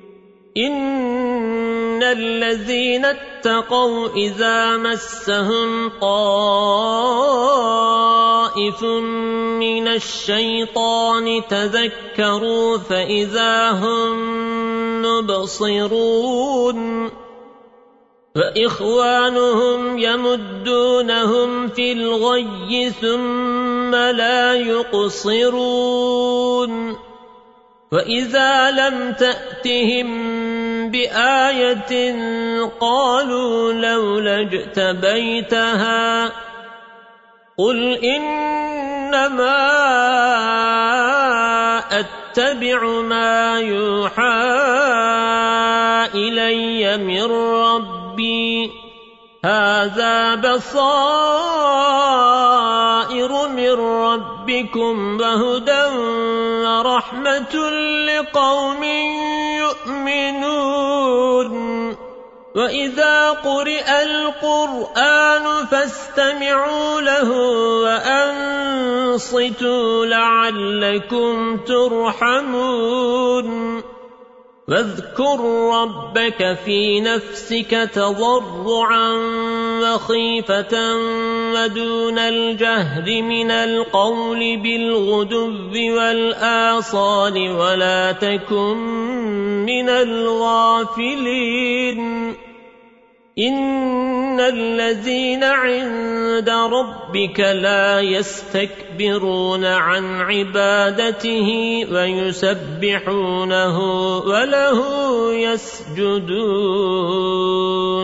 إن الذين اتقوا إذا مسهم طائف من الشيطان تذكروا فإذا هم مبصرون وإخوانهم يمدونهم في الغي ثم لا يقصرون وإذا لم تأتهم بآية قالوا لولا اجتبيتها قل إنما أتبع ما يوحى إلي من ربي هذا بصائر من ربكم وهدى ورحمة لقوم يؤمنون وإذا قرئ القرآن فاستمعوا له وأنصتوا لعلكم ترحمون واذكر ربك في نفسك تضرعا وخيفة ودون الجهر من القول بالغدو والآصال ولا تكن من الغافلين إن الذين عند ربك لا يستكبرون عن عبادته ويسبحونه وله يسجدون